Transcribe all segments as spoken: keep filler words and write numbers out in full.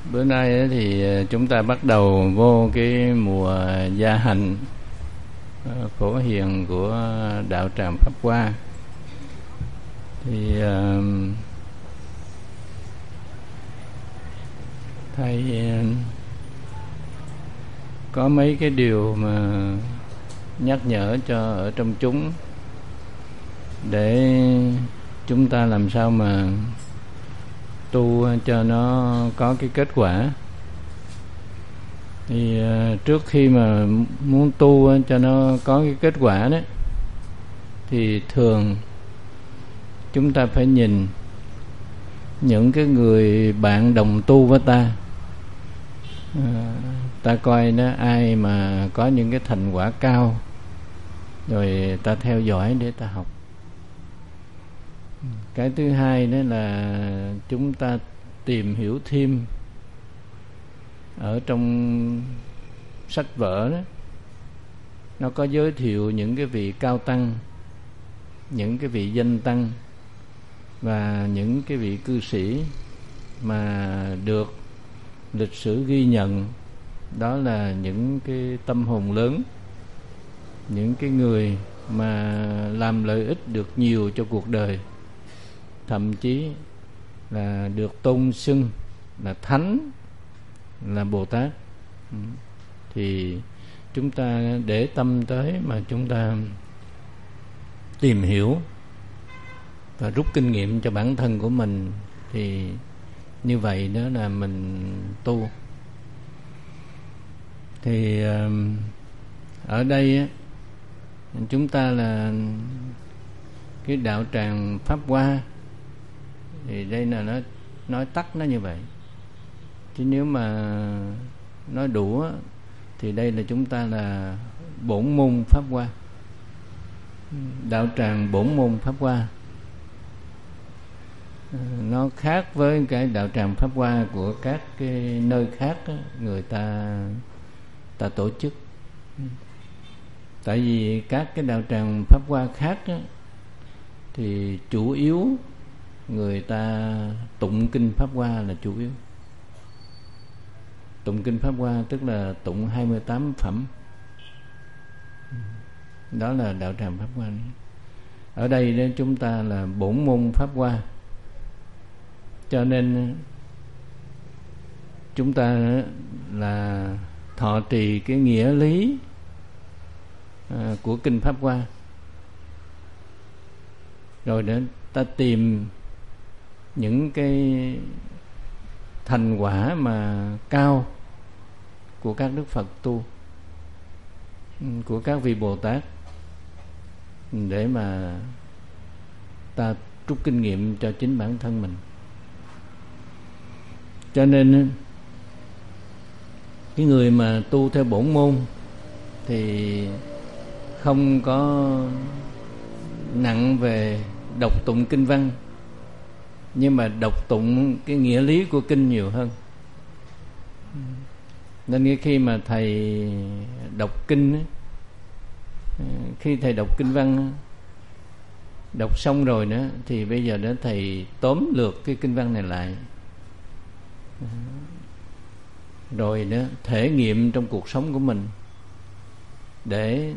Bữa nay thì chúng ta bắt đầu vô cái mùa gia hành phổ hiền của đạo tràng Pháp Hoa. Thì thầy có mấy cái điều mà nhắc nhở cho ở trong chúng để chúng ta làm sao mà tu cho nó có cái kết quả. Thì uh, trước khi mà muốn tu cho nó có cái kết quả đó, thì thường chúng ta phải nhìn những cái người bạn đồng tu với ta. uh, ta coi nó ai mà có những cái thành quả cao, rồi ta theo dõi để ta học. Cái thứ hai đó là chúng ta tìm hiểu thêm ở trong sách vở đó, nó có giới thiệu những cái vị cao tăng, những cái vị danh tăng và những cái vị cư sĩ mà được lịch sử ghi nhận đó là những cái tâm hồn lớn, những cái người mà làm lợi ích được nhiều cho cuộc đời, thậm chí là được tôn xưng là thánh, là Bồ Tát. Thì chúng ta để tâm tới mà chúng ta tìm hiểu và rút kinh nghiệm cho bản thân của mình, thì như vậy đó là mình tu. Thì ở đây chúng ta là cái đạo tràng Pháp Hoa, thì đây là nó nói tắt nó như vậy, chứ nếu mà nói đủ thì đây là chúng ta là bổn môn Pháp Hoa, đạo tràng bổn môn Pháp Hoa. Nó khác với cái đạo tràng Pháp Hoa của các cái nơi khác đó, người ta ta tổ chức. Tại vì các cái đạo tràng Pháp Hoa khác đó, thì chủ yếu người ta tụng kinh Pháp Hoa là chủ yếu. Tụng kinh Pháp Hoa tức là tụng hai mươi tám phẩm. Đó là đạo tràng Pháp Hoa. Ở đây đó chúng ta là bổn môn Pháp Hoa, cho nên chúng ta là thọ trì cái nghĩa lý của kinh Pháp Hoa, rồi để ta tìm những cái thành quả mà cao của các đức Phật tu, của các vị Bồ Tát, để mà ta rút kinh nghiệm cho chính bản thân mình. Cho nên cái người mà tu theo bổn môn thì không có nặng về đọc tụng kinh văn, nhưng mà đọc tụng cái nghĩa lý của kinh nhiều hơn. Nên khi mà thầy đọc kinh, khi thầy đọc kinh văn, đọc xong rồi nữa, thì bây giờ đó thầy tóm lược cái kinh văn này lại, rồi đó thể nghiệm trong cuộc sống của mình, để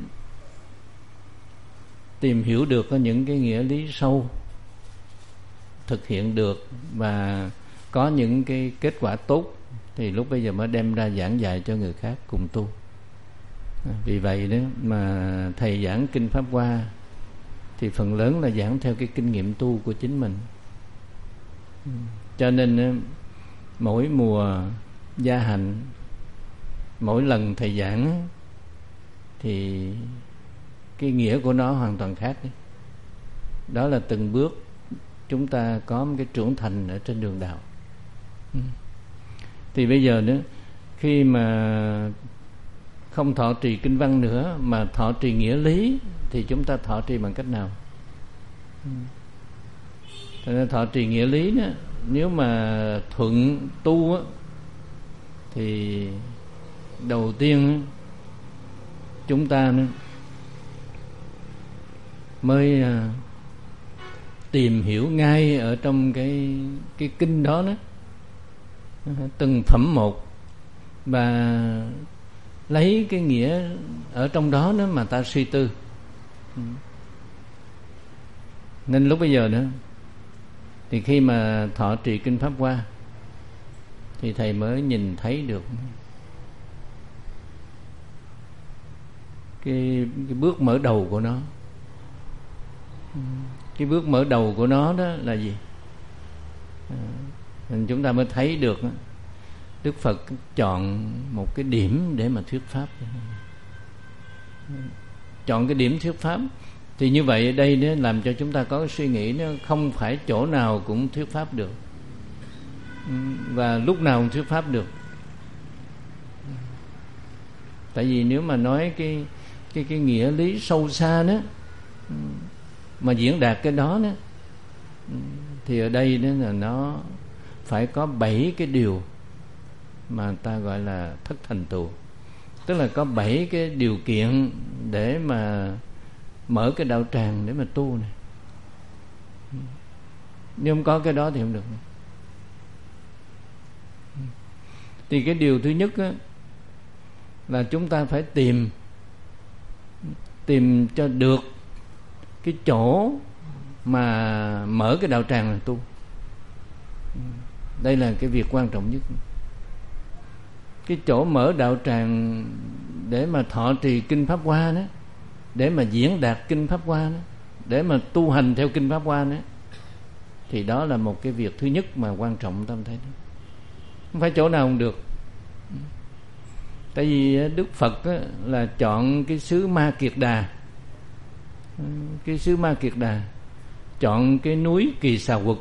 tìm hiểu được có những cái nghĩa lý sâu, thực hiện được và có những cái kết quả tốt, thì lúc bây giờ mới đem ra giảng dạy cho người khác cùng tu. Vì vậy đó mà thầy giảng kinh Pháp Hoa thì phần lớn là giảng theo cái kinh nghiệm tu của chính mình. Cho nên mỗi mùa gia hạnh, mỗi lần thầy giảng thì cái nghĩa của nó hoàn toàn khác. Đó là từng bước chúng ta có một cái trưởng thành ở trên đường đạo. Thì bây giờ nữa, khi mà không thọ trì kinh văn nữa mà thọ trì nghĩa lý, thì chúng ta thọ trì bằng cách nào? Cho nên thọ trì nghĩa lý đó, nếu mà thuận tu á, thì đầu tiên chúng ta mới tìm hiểu ngay ở trong cái cái kinh đó đó từng phẩm một, và lấy cái nghĩa ở trong đó nữa mà ta suy tư. Nên lúc bây giờ nữa thì khi mà thọ trì kinh Pháp Hoa thì thầy mới nhìn thấy được cái, cái bước mở đầu của nó. Cái bước mở đầu của nó đó là gì? À, chúng ta mới thấy được Đức Phật chọn một cái điểm để mà thuyết pháp. Chọn cái điểm thuyết pháp thì như vậy ở đây nó làm cho chúng ta có cái suy nghĩ, nó không phải chỗ nào cũng thuyết pháp được, và lúc nào cũng thuyết pháp được. Tại vì nếu mà nói cái cái cái nghĩa lý sâu xa đó mà diễn đạt cái đó đó, thì ở đây đó là nó phải có bảy cái điều mà ta gọi là thất thành tựu. Tức là có bảy cái điều kiện để mà mở cái đạo tràng để mà tu này. Nếu không có cái đó thì không được. Thì cái điều thứ nhất á, là chúng ta phải tìm Tìm cho được cái chỗ mà mở cái đạo tràng là tu. Đây là cái việc quan trọng nhất. Cái chỗ mở đạo tràng để mà thọ trì kinh Pháp Hoa đó, để mà diễn đạt kinh Pháp Hoa đó, để mà tu hành theo kinh Pháp Hoa đó, thì đó là một cái việc thứ nhất mà quan trọng tâm thấy đó. Không phải chỗ nào cũng được. Tại vì Đức Phật á, là chọn cái xứ Ma Kiệt Đà. Cái xứ Ma Kiệt Đà, chọn cái núi Kỳ Xà Quật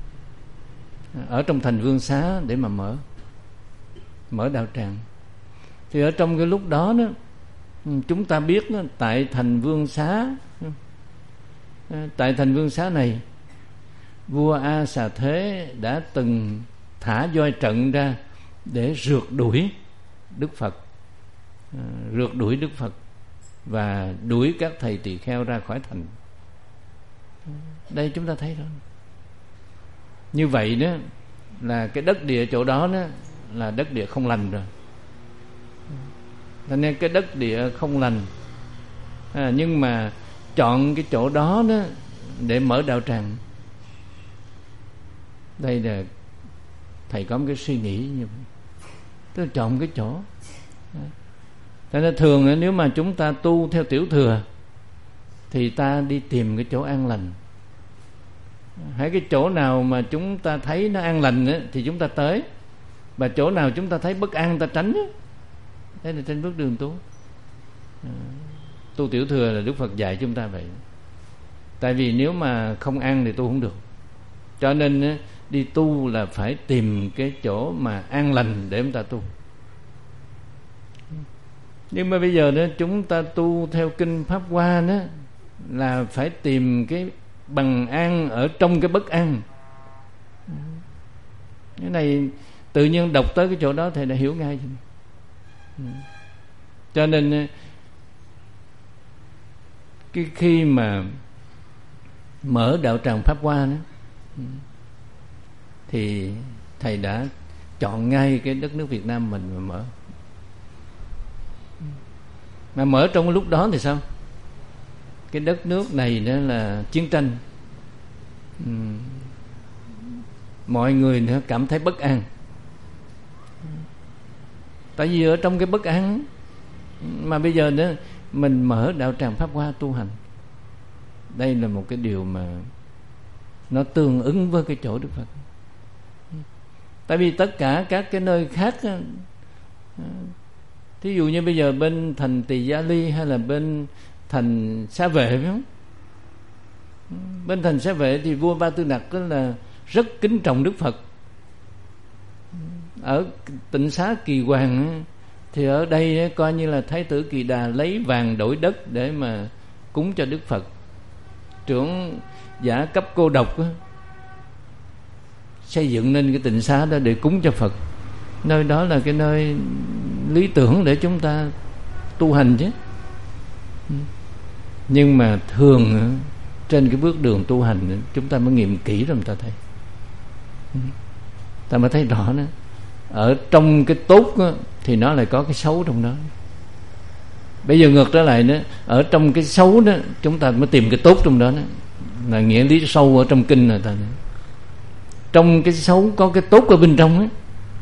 ở trong thành Vương Xá để mà mở Mở đạo tràng. Thì ở trong cái lúc đó đó, chúng ta biết đó, tại thành Vương Xá, tại thành Vương Xá này, vua A Xà Thế đã từng thả voi trận ra để rượt đuổi Đức Phật, rượt đuổi Đức Phật và đuổi các thầy tỳ kheo ra khỏi thành. Đây chúng ta thấy đó. Như vậy đó là cái đất địa chỗ đó đó là đất địa không lành rồi. Cho nên cái đất địa không lành, à, nhưng mà chọn cái chỗ đó đó để mở đạo tràng. Đây là thầy có một cái suy nghĩ như vậy. Tức là chọn cái chỗ. Cho nên thường nếu mà chúng ta tu theo tiểu thừa thì ta đi tìm cái chỗ an lành. Hãy cái chỗ nào mà chúng ta thấy nó an lành ấy, thì chúng ta tới. Và chỗ nào chúng ta thấy bất an ta tránh ấy. Đây là trên bước đường tu. à, Tu tiểu thừa là Đức Phật dạy chúng ta vậy. Tại vì nếu mà không an thì tu không được. Cho nên đi tu là phải tìm cái chỗ mà an lành để chúng ta tu. Nhưng mà bây giờ đó chúng ta tu theo kinh Pháp Hoa đó là phải tìm cái bằng an ở trong cái bất an. Cái này tự nhiên đọc tới cái chỗ đó thầy đã hiểu ngay. Cho nên cái khi mà mở đạo tràng Pháp Hoa đó, thì thầy đã chọn ngay cái đất nước Việt Nam mình mà mở. Mà mở trong lúc đó thì sao? Cái đất nước này đó là chiến tranh, uhm. mọi người nữa cảm thấy bất an. Tại vì ở trong cái bất an mà bây giờ nữa mình mở đạo tràng Pháp Hoa tu hành. Đây là một cái điều mà nó tương ứng với cái chỗ Đức Phật. Tại vì tất cả các cái nơi khác, thí dụ như bây giờ bên thành Tỳ Gia Ly hay là bên thành Xá Vệ, phải không? Bên thành Xá Vệ thì vua Ba Tư Nặc là rất kính trọng Đức Phật. Ở Tịnh Xá Kỳ Hoàng thì ở đây coi như là Thái tử Kỳ Đà lấy vàng đổi đất để mà cúng cho Đức Phật. Trưởng giả cấp cô độc xây dựng nên cái Tịnh Xá đó để cúng cho Phật. Nơi đó là cái nơi lý tưởng để chúng ta tu hành chứ. Nhưng mà thường trên cái bước đường tu hành chúng ta mới nghiệm kỹ rồi ta thấy, ta mới thấy rõ đó ở trong cái tốt á, thì nó lại có cái xấu trong đó. Bây giờ ngược trở lại nữa, ở trong cái xấu đó chúng ta mới tìm cái tốt trong đó, đó. Là nghĩa lý sâu ở trong kinh rồi ta. Trong cái xấu có cái tốt ở bên trong á,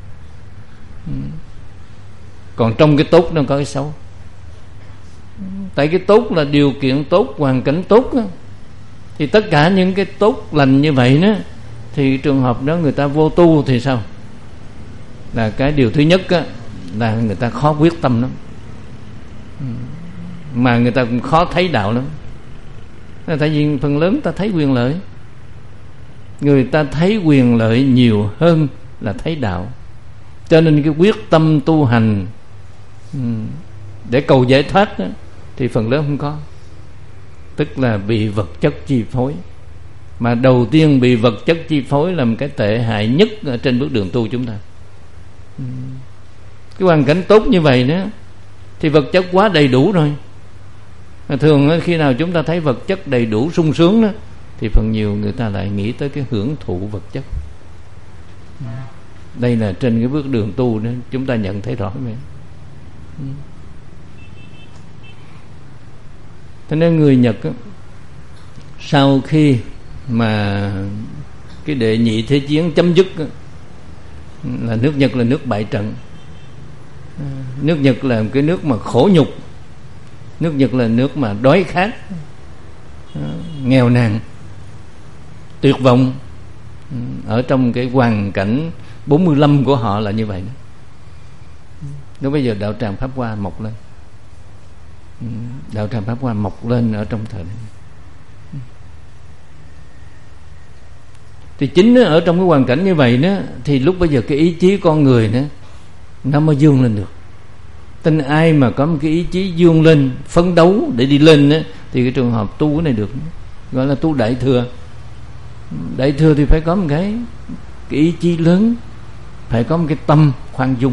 còn trong cái tốt nó có cái xấu. Tại cái tốt là điều kiện tốt, hoàn cảnh tốt á, thì tất cả những cái tốt lành như vậy đó, thì trường hợp đó người ta vô tu thì sao? Là cái điều thứ nhất á, là người ta khó quyết tâm lắm, mà người ta cũng khó thấy đạo lắm. Tại vì phần lớn ta thấy quyền lợi, người ta thấy quyền lợi nhiều hơn là thấy đạo. Cho nên cái quyết tâm tu hành để cầu giải thoát đó, thì phần lớn không có. Tức là bị vật chất chi phối. Mà đầu tiên bị vật chất chi phối là một cái tệ hại nhất ở trên bước đường tu chúng ta. Cái hoàn cảnh tốt như vậy đó thì vật chất quá đầy đủ rồi. Thường khi nào chúng ta thấy vật chất đầy đủ sung sướng đó, thì phần nhiều người ta lại nghĩ tới cái hưởng thụ vật chất. Đây là trên cái bước đường tu đó, chúng ta nhận thấy rõ vậy. Thế nên người Nhật đó, sau khi mà cái đệ nhị thế chiến chấm dứt đó, là nước Nhật là nước bại trận. Nước Nhật là một cái nước mà khổ nhục, nước Nhật là nước mà đói khát, nghèo nàn, tuyệt vọng. Ở trong cái hoàn cảnh bốn mươi lăm của họ là như vậy đó. Lúc bây giờ đạo tràng Pháp Hoa mọc lên, đạo tràng Pháp Hoa mọc lên ở trong thời này. Thì chính ở trong cái hoàn cảnh như vậy đó, thì lúc bây giờ cái ý chí con người đó, nó mới vươn lên được. Tin ai mà có một cái ý chí vươn lên, phấn đấu để đi lên đó, thì cái trường hợp tu cái này được, gọi là tu đại thừa. Đại thừa thì phải có một cái, cái ý chí lớn, phải có một cái tâm khoan dung,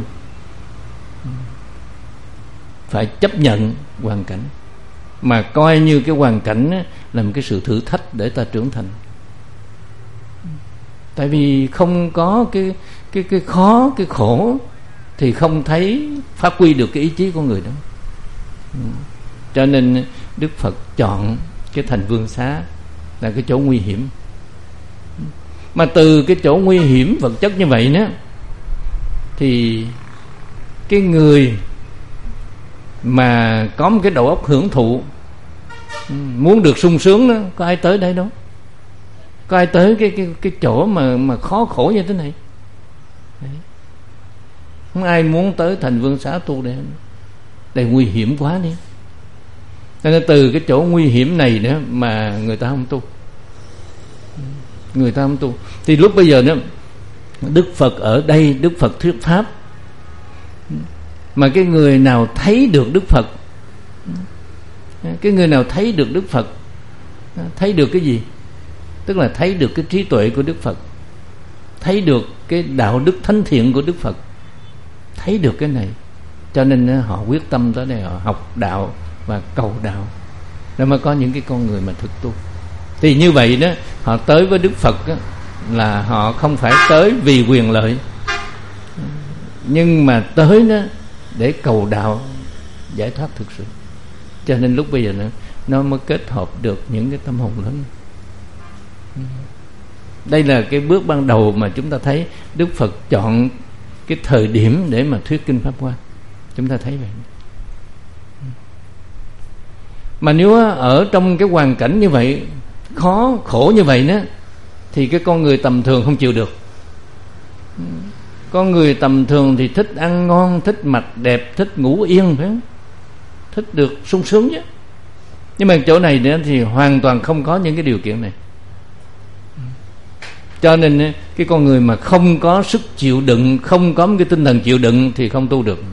phải chấp nhận hoàn cảnh, mà coi như cái hoàn cảnh đó là một cái sự thử thách để ta trưởng thành. Tại vì không có cái cái cái khó, cái khổ thì không thấy phát huy được cái ý chí của người đó. Cho nên Đức Phật chọn cái thành Vương Xá là cái chỗ nguy hiểm. Mà từ cái chỗ nguy hiểm vật chất như vậy đó, thì cái người mà có một cái đầu óc hưởng thụ, muốn được sung sướng đó, có ai tới đây đâu. Có ai tới cái cái cái chỗ mà mà khó khổ như thế này. Đấy. Không ai muốn tới thành Vương Xá tu đây. Đây nguy hiểm quá đi. Cho nên từ cái chỗ nguy hiểm này nữa mà người ta không tu. Người ta không tu. Thì lúc bây giờ nữa, Đức Phật ở đây, Đức Phật thuyết pháp, mà cái người nào thấy được Đức Phật, cái người nào thấy được Đức Phật, thấy được cái gì? Tức là thấy được cái trí tuệ của Đức Phật, thấy được cái đạo đức thánh thiện của Đức Phật, thấy được cái này. Cho nên họ quyết tâm tới đây, họ học đạo và cầu đạo, để mà có những cái con người mà thực tu. Thì như vậy đó, họ tới với Đức Phật đó, là họ không phải tới vì quyền lợi, nhưng mà tới đó để cầu đạo giải thoát thực sự. Cho nên lúc bây giờ nó, nó mới kết hợp được những cái tâm hồn lớn. Đây là cái bước ban đầu mà chúng ta thấy Đức Phật chọn cái thời điểm để mà thuyết kinh Pháp Hoa. Chúng ta thấy vậy. Mà nếu ở trong cái hoàn cảnh như vậy, khó khổ như vậy đó, thì cái con người tầm thường không chịu được. Con người tầm thường thì thích ăn ngon, thích mặc đẹp, thích ngủ yên, phải không? Thích được sung sướng chứ. Nhưng mà chỗ này nữa thì hoàn toàn không có những cái điều kiện này. Cho nên cái con người mà không có sức chịu đựng, không có một cái tinh thần chịu đựng thì không tu được.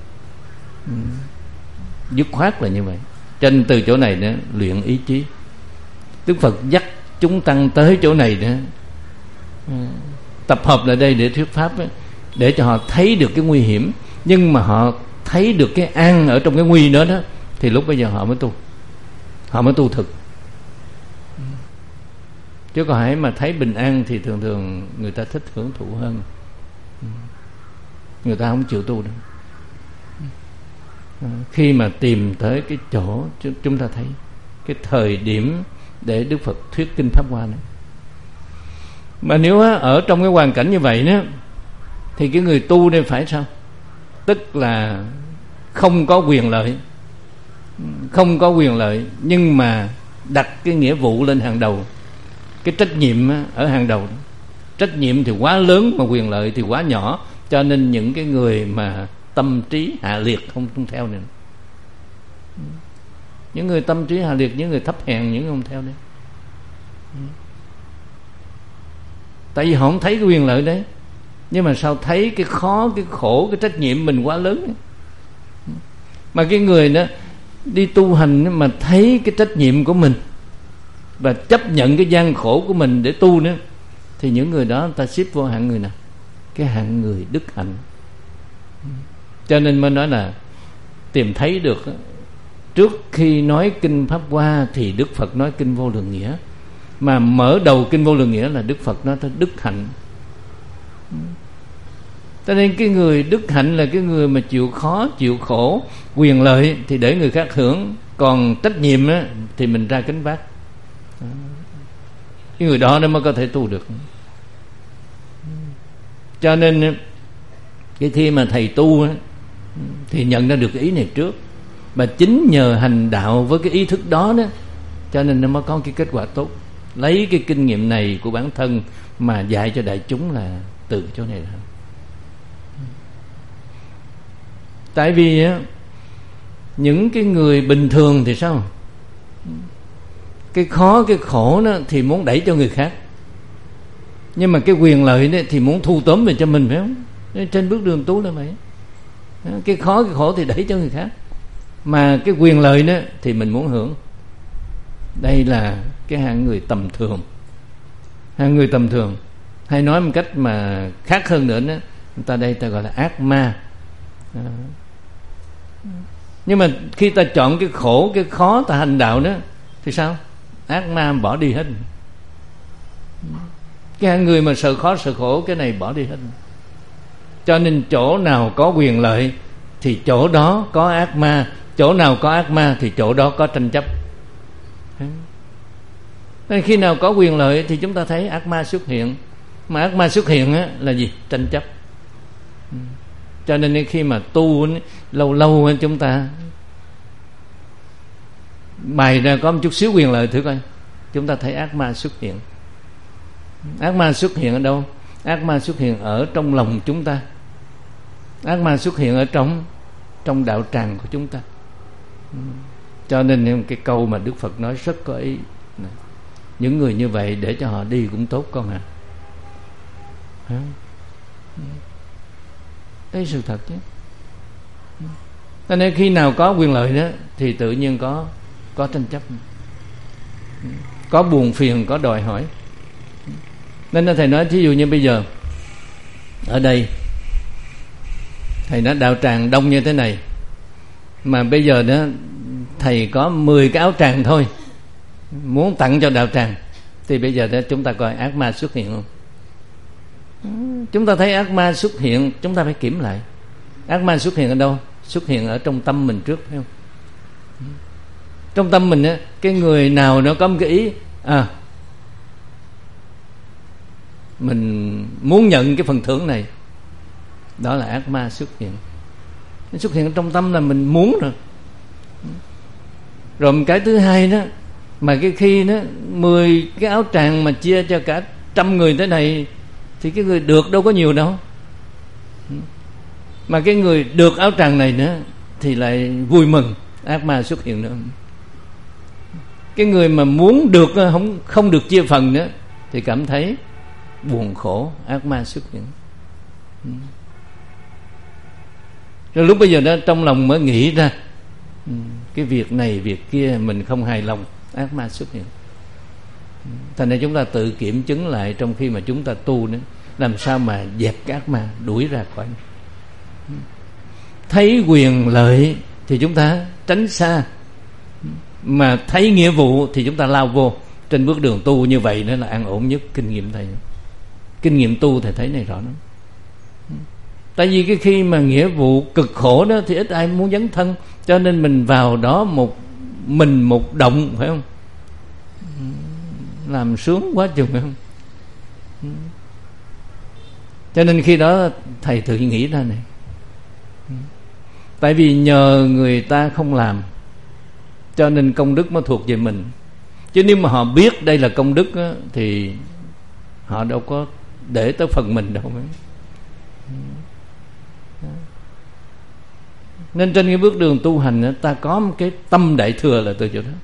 Dứt khoát là như vậy. Cho nên từ chỗ này nữa luyện ý chí. Đức Phật dắt chúng tăng tới chỗ này nữa, tập hợp lại đây để thuyết pháp ấy, để cho họ thấy được cái nguy hiểm, nhưng mà họ thấy được cái an ở trong cái nguy đó đó, thì lúc bây giờ họ mới tu, họ mới tu thực. Chứ còn hãy mà thấy bình an thì thường thường người ta thích hưởng thụ hơn. người ta không chịu tu đâu. Khi mà tìm tới cái chỗ chúng ta thấy cái thời điểm để Đức Phật thuyết kinh Pháp Hoa này, mà nếu ở trong cái hoàn cảnh như vậy đó, thì cái người tu đây phải sao? Tức là không có quyền lợi, không có quyền lợi, nhưng mà đặt cái nghĩa vụ lên hàng đầu, cái trách nhiệm ở hàng đầu. Trách nhiệm thì quá lớn mà quyền lợi thì quá nhỏ, cho nên những cái người mà tâm trí hạ liệt không, không theo nữa. Những người tâm trí hạ liệt, những người thấp hèn, những người không theo nữa. Tại vì họ không thấy cái quyền lợi đấy, nhưng mà sao thấy cái khó, cái khổ, cái trách nhiệm mình quá lớn ấy. Mà cái người đó đi tu hành mà thấy cái trách nhiệm của mình và chấp nhận cái gian khổ của mình để tu nữa, thì những người đó ta xếp vô hạng người nào? Cái hạng người đức hạnh. Cho nên mới nói là tìm thấy được, trước khi nói kinh Pháp Hoa thì Đức Phật nói kinh Vô Lượng Nghĩa, mà mở đầu kinh Vô Lượng Nghĩa là Đức Phật nói tới đức hạnh. Cho nên cái người đức hạnh là cái người mà chịu khó, chịu khổ, quyền lợi thì để người khác hưởng, còn trách nhiệm á, thì mình ra gánh vác. Cái người đó nó mới có thể tu được. Cho nên cái khi mà thầy tu á, thì nhận ra được cái ý này trước, và chính nhờ hành đạo với cái ý thức đó đó, cho nên nó mới có cái kết quả tốt. Lấy cái kinh nghiệm này của bản thân mà dạy cho đại chúng là từ chỗ này ra. Tại vì á, những cái người bình thường thì sao? Cái khó, cái khổ đó thì muốn đẩy cho người khác, nhưng mà cái quyền lợi đó thì muốn thu tóm về cho mình, phải không? Trên bước đường tu là vậy. Cái khó, cái khổ thì đẩy cho người khác, mà cái quyền lợi đó thì mình muốn hưởng. Đây là cái hạng người tầm thường. Hạng người tầm thường, hay nói một cách mà khác hơn nữa đó, người ta đây ta gọi là ác ma. À. Nhưng mà khi ta chọn cái khổ, cái khó ta hành đạo đó thì sao? Ác ma bỏ đi hết. Cái hạng người mà sợ khó sợ khổ, cái này bỏ đi hết. Cho nên chỗ nào có quyền lợi thì chỗ đó có ác ma, chỗ nào có ác ma thì chỗ đó có tranh chấp. Nên khi nào có quyền lợi thì chúng ta thấy ác ma xuất hiện. Mà ác ma xuất hiện á, là gì? Tranh chấp. Cho nên khi mà tu lâu lâu chúng ta bày ra có một chút xíu quyền lợi thử coi, chúng ta thấy ác ma xuất hiện. Ác ma xuất hiện ở đâu? Ác ma xuất hiện ở trong lòng chúng ta. Ác ma xuất hiện ở trong trong đạo tràng của chúng ta. Cho nên cái câu mà Đức Phật nói rất có ý. Những người như vậy để cho họ đi cũng tốt con ạ. À. Đây là sự thật chứ. Cho nên khi nào có quyền lợi đó thì tự nhiên có có tranh chấp, có buồn phiền, có đòi hỏi. Nên là thầy nói thí dụ như bây giờ ở đây thầy nói đạo tràng đông như thế này, mà bây giờ đó thầy có mười cái áo tràng thôi, muốn tặng cho đạo tràng, thì bây giờ đó chúng ta coi ác ma xuất hiện không? Chúng ta thấy ác ma xuất hiện, chúng ta phải kiểm lại. Ác ma xuất hiện ở đâu? Xuất hiện ở trong tâm mình trước, phải không? Trong tâm mình á, cái người nào nó có một cái ý à, mình muốn nhận cái phần thưởng này, đó là ác ma xuất hiện. Nó xuất hiện trong tâm là mình muốn rồi. Rồi một cái thứ hai đó, mà cái khi đó mười cái áo tràng mà chia cho cả trăm người thế này, thì cái người được đâu có nhiều đâu. Mà cái người được áo tràng này nữa thì lại vui mừng, ác ma xuất hiện nữa. Cái người mà muốn được không không được chia phần nữa thì cảm thấy buồn khổ, ác ma xuất hiện. Rồi lúc bây giờ đó trong lòng mới nghĩ ra cái việc này việc kia mình không hài lòng, ác ma xuất hiện. Thành ra chúng ta tự kiểm chứng lại trong khi mà chúng ta tu nữa, làm sao mà dẹp cái ác ma, đuổi ra khỏi. Thấy quyền lợi thì chúng ta tránh xa, mà thấy nghĩa vụ thì chúng ta lao vô. Trên bước đường tu như vậy nó là an ổn nhất. Kinh nghiệm thầy, kinh nghiệm tu thầy thấy này rõ lắm. Tại vì cái khi mà nghĩa vụ cực khổ đó thì ít ai muốn dấn thân, cho nên mình vào đó một mình một động, phải không? Làm sướng quá chừng, phải không? Cho nên khi đó thầy tự nghĩ ra này, tại vì nhờ người ta không làm cho nên công đức mới thuộc về mình. Chứ nếu mà họ biết đây là công đức á, thì họ đâu có để tới phần mình đâu. Nên trên cái bước đường tu hành á, ta có một cái tâm đại thừa là từ chỗ đó.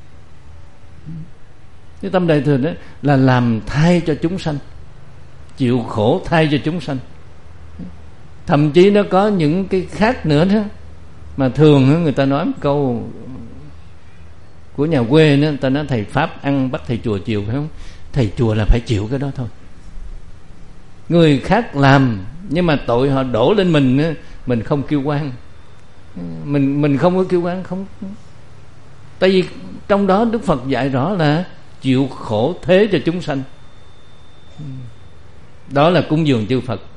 Cái tâm đại thừa đó là làm thay cho chúng sanh, chịu khổ thay cho chúng sanh. Thậm chí nó có những cái khác nữa đó, mà thường người ta nói một câu của nhà quê nữa, người ta nói thầy Pháp ăn bắt thầy chùa chiều, phải không? Thầy chùa là phải chịu cái đó thôi. Người khác làm nhưng mà tội họ đổ lên mình, mình không kêu oan, mình mình không có kêu oan, không. Tại vì trong đó Đức Phật dạy rõ là chịu khổ thế cho chúng sanh, đó là cúng dường chư Phật.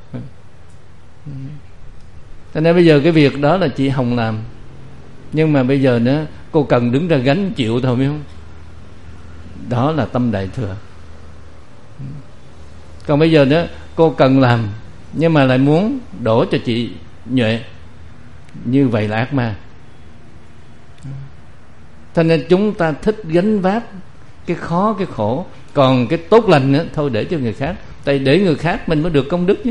Cho nên bây giờ cái việc đó là chị Hồng làm, nhưng mà bây giờ nữa cô cần đứng ra gánh chịu thôi, biết không? Đó là tâm đại thừa. Còn bây giờ nữa cô cần làm nhưng mà lại muốn đổ cho chị Nhuệ, như vậy là ác ma. Cho nên chúng ta thích gánh vác cái khó cái khổ, còn cái tốt lành nữa thôi để cho người khác. Tại để người khác mình mới được công đức chứ.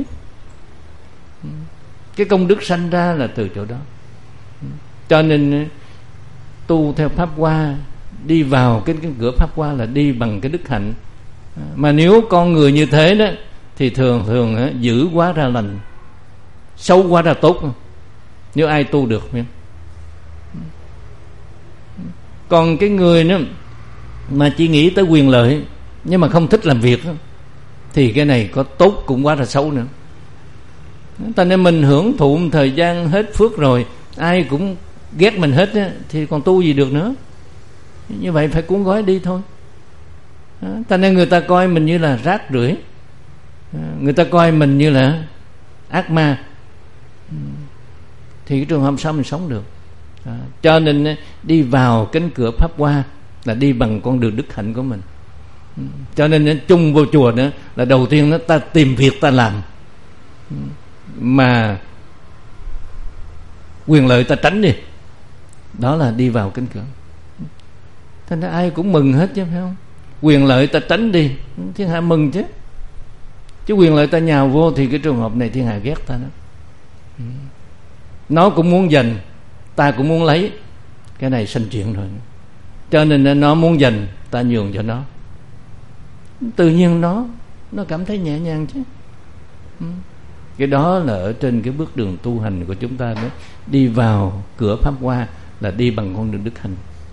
Cái công đức sanh ra là từ chỗ đó. Cho nên tu theo Pháp Hoa, đi vào cái, cái cửa Pháp Hoa là đi bằng cái đức hạnh. Mà nếu con người như thế đó thì thường thường dữ quá ra lành, xấu quá ra tốt. Nếu ai tu được. Còn cái người nữa mà chỉ nghĩ tới quyền lợi nhưng mà không thích làm việc đó, thì cái này có tốt cũng quá là xấu nữa. Tại nên mình hưởng thụ một thời gian hết phước rồi, ai cũng ghét mình hết á, thì còn tu gì được nữa. Như vậy phải cuốn gói đi thôi. Tại nên người ta coi mình như là rác rưởi, người ta coi mình như là ác ma, thì cái trường hợp sao mình sống được. À, cho nên đi vào cánh cửa Pháp Hoa là đi bằng con đường đức hạnh của mình. Cho nên chung vô chùa nữa là đầu tiên đó, ta tìm việc ta làm, mà quyền lợi ta tránh đi. Đó là đi vào cánh cửa. Thế nên ai cũng mừng hết chứ, phải không? Quyền lợi ta tránh đi, thiên hạ mừng chứ. Chứ quyền lợi ta nhào vô thì cái trường hợp này thiên hạ ghét ta đó. Nó cũng muốn giành, ta cũng muốn lấy, cái này sinh chuyện rồi. Cho nên nó muốn giành, ta nhường cho nó, tự nhiên nó nó cảm thấy nhẹ nhàng chứ. Cái đó là ở trên cái bước đường tu hành của chúng ta đó. Đi vào cửa Pháp Hoa là đi bằng con đường đức hạnh.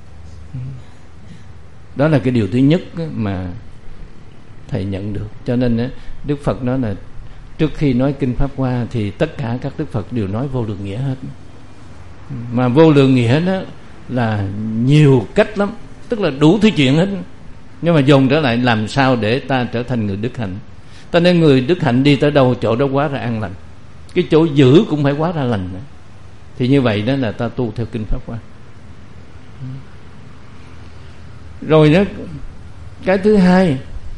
Đó là cái điều thứ nhất mà thầy nhận được. Cho nên Đức Phật nói là trước khi nói kinh Pháp Hoa thì tất cả các Đức Phật đều nói vô lượng nghĩa hết. Mà vô lượng nghĩa đó là nhiều cách lắm, tức là đủ thứ chuyện hết. Nhưng mà dồn trở lại làm sao để ta trở thành người đức hạnh. Ta nên người đức hạnh đi tới đâu chỗ đó quá ra an lành, cái chỗ giữ cũng phải quá ra lành. Thì như vậy đó là ta tu theo kinh Pháp Hoa. Rồi đó, cái thứ hai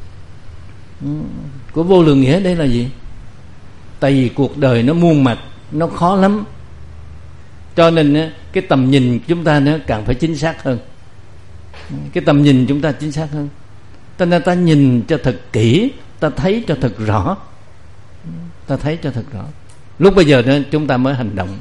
của vô lượng nghĩa đây là gì? Tại vì cuộc đời nó muôn mặt, nó khó lắm, cho nên cái tầm nhìn chúng ta nó càng phải chính xác hơn. Cái tầm nhìn chúng ta chính xác hơn, cho nên ta nhìn cho thật kỹ, ta thấy cho thật rõ, ta thấy cho thật rõ. Lúc bây giờ đó chúng ta mới hành động.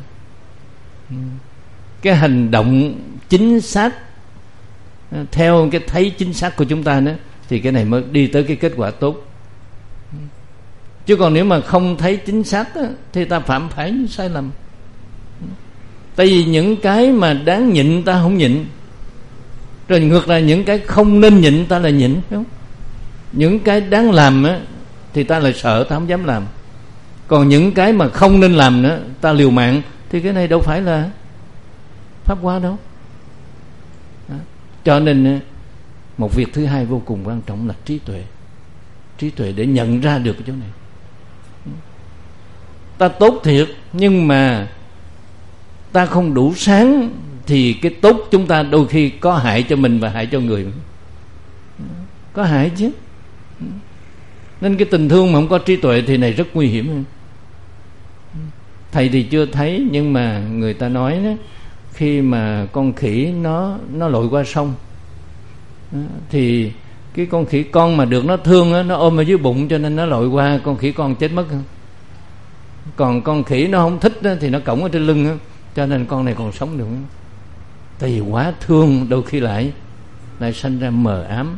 Cái hành động chính xác theo cái thấy chính xác của chúng ta nữa, thì cái này mới đi tới cái kết quả tốt. Chứ còn nếu mà không thấy chính xác đó, thì ta phạm phải những sai lầm. Tại vì những cái mà đáng nhịn ta không nhịn, rồi ngược lại những cái không nên nhịn ta là nhịn, phải không? Những cái đáng làm á, thì ta lại sợ, ta không dám làm. Còn những cái mà không nên làm nữa, ta liều mạng, thì cái này đâu phải là Pháp Hoa đâu. Đó. Cho nên một việc thứ hai vô cùng quan trọng là trí tuệ. Trí tuệ để nhận ra được cái chỗ này. ta tốt thiệt, nhưng mà ta không đủ sáng, thì cái tốt chúng ta đôi khi có hại cho mình và hại cho người. Có hại chứ. Nên cái tình thương mà không có trí tuệ thì này rất nguy hiểm. Thầy thì chưa thấy, nhưng mà người ta nói đó, khi mà con khỉ nó nó lội qua sông, thì cái con khỉ con mà được nó thương đó, nó ôm ở dưới bụng cho nên nó lội qua, con khỉ con chết mất. Còn con khỉ nó không thích đó, thì nó cõng ở trên lưng đó, cho nên con này còn sống được. Tại vì quá thương đôi khi lại lại sanh ra mờ ám.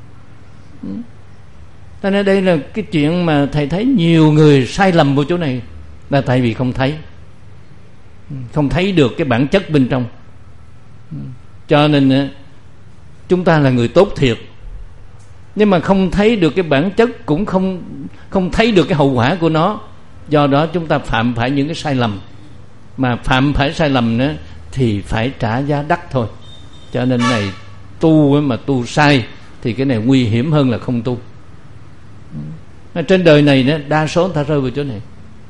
Cho nên đây là cái chuyện mà thầy thấy nhiều người sai lầm vào chỗ này, là tại vì không thấy không thấy được cái bản chất bên trong. Cho nên chúng ta là người tốt thiệt, nhưng mà không thấy được cái bản chất, cũng không không thấy được cái hậu quả của nó. Do đó chúng ta phạm phải những cái sai lầm, mà phạm phải sai lầm nữa thì phải trả giá đắt thôi. Cho nên này, tu mà tu sai thì cái này nguy hiểm hơn là không tu. Trên đời này đó, đa số người ta rơi vào chỗ này.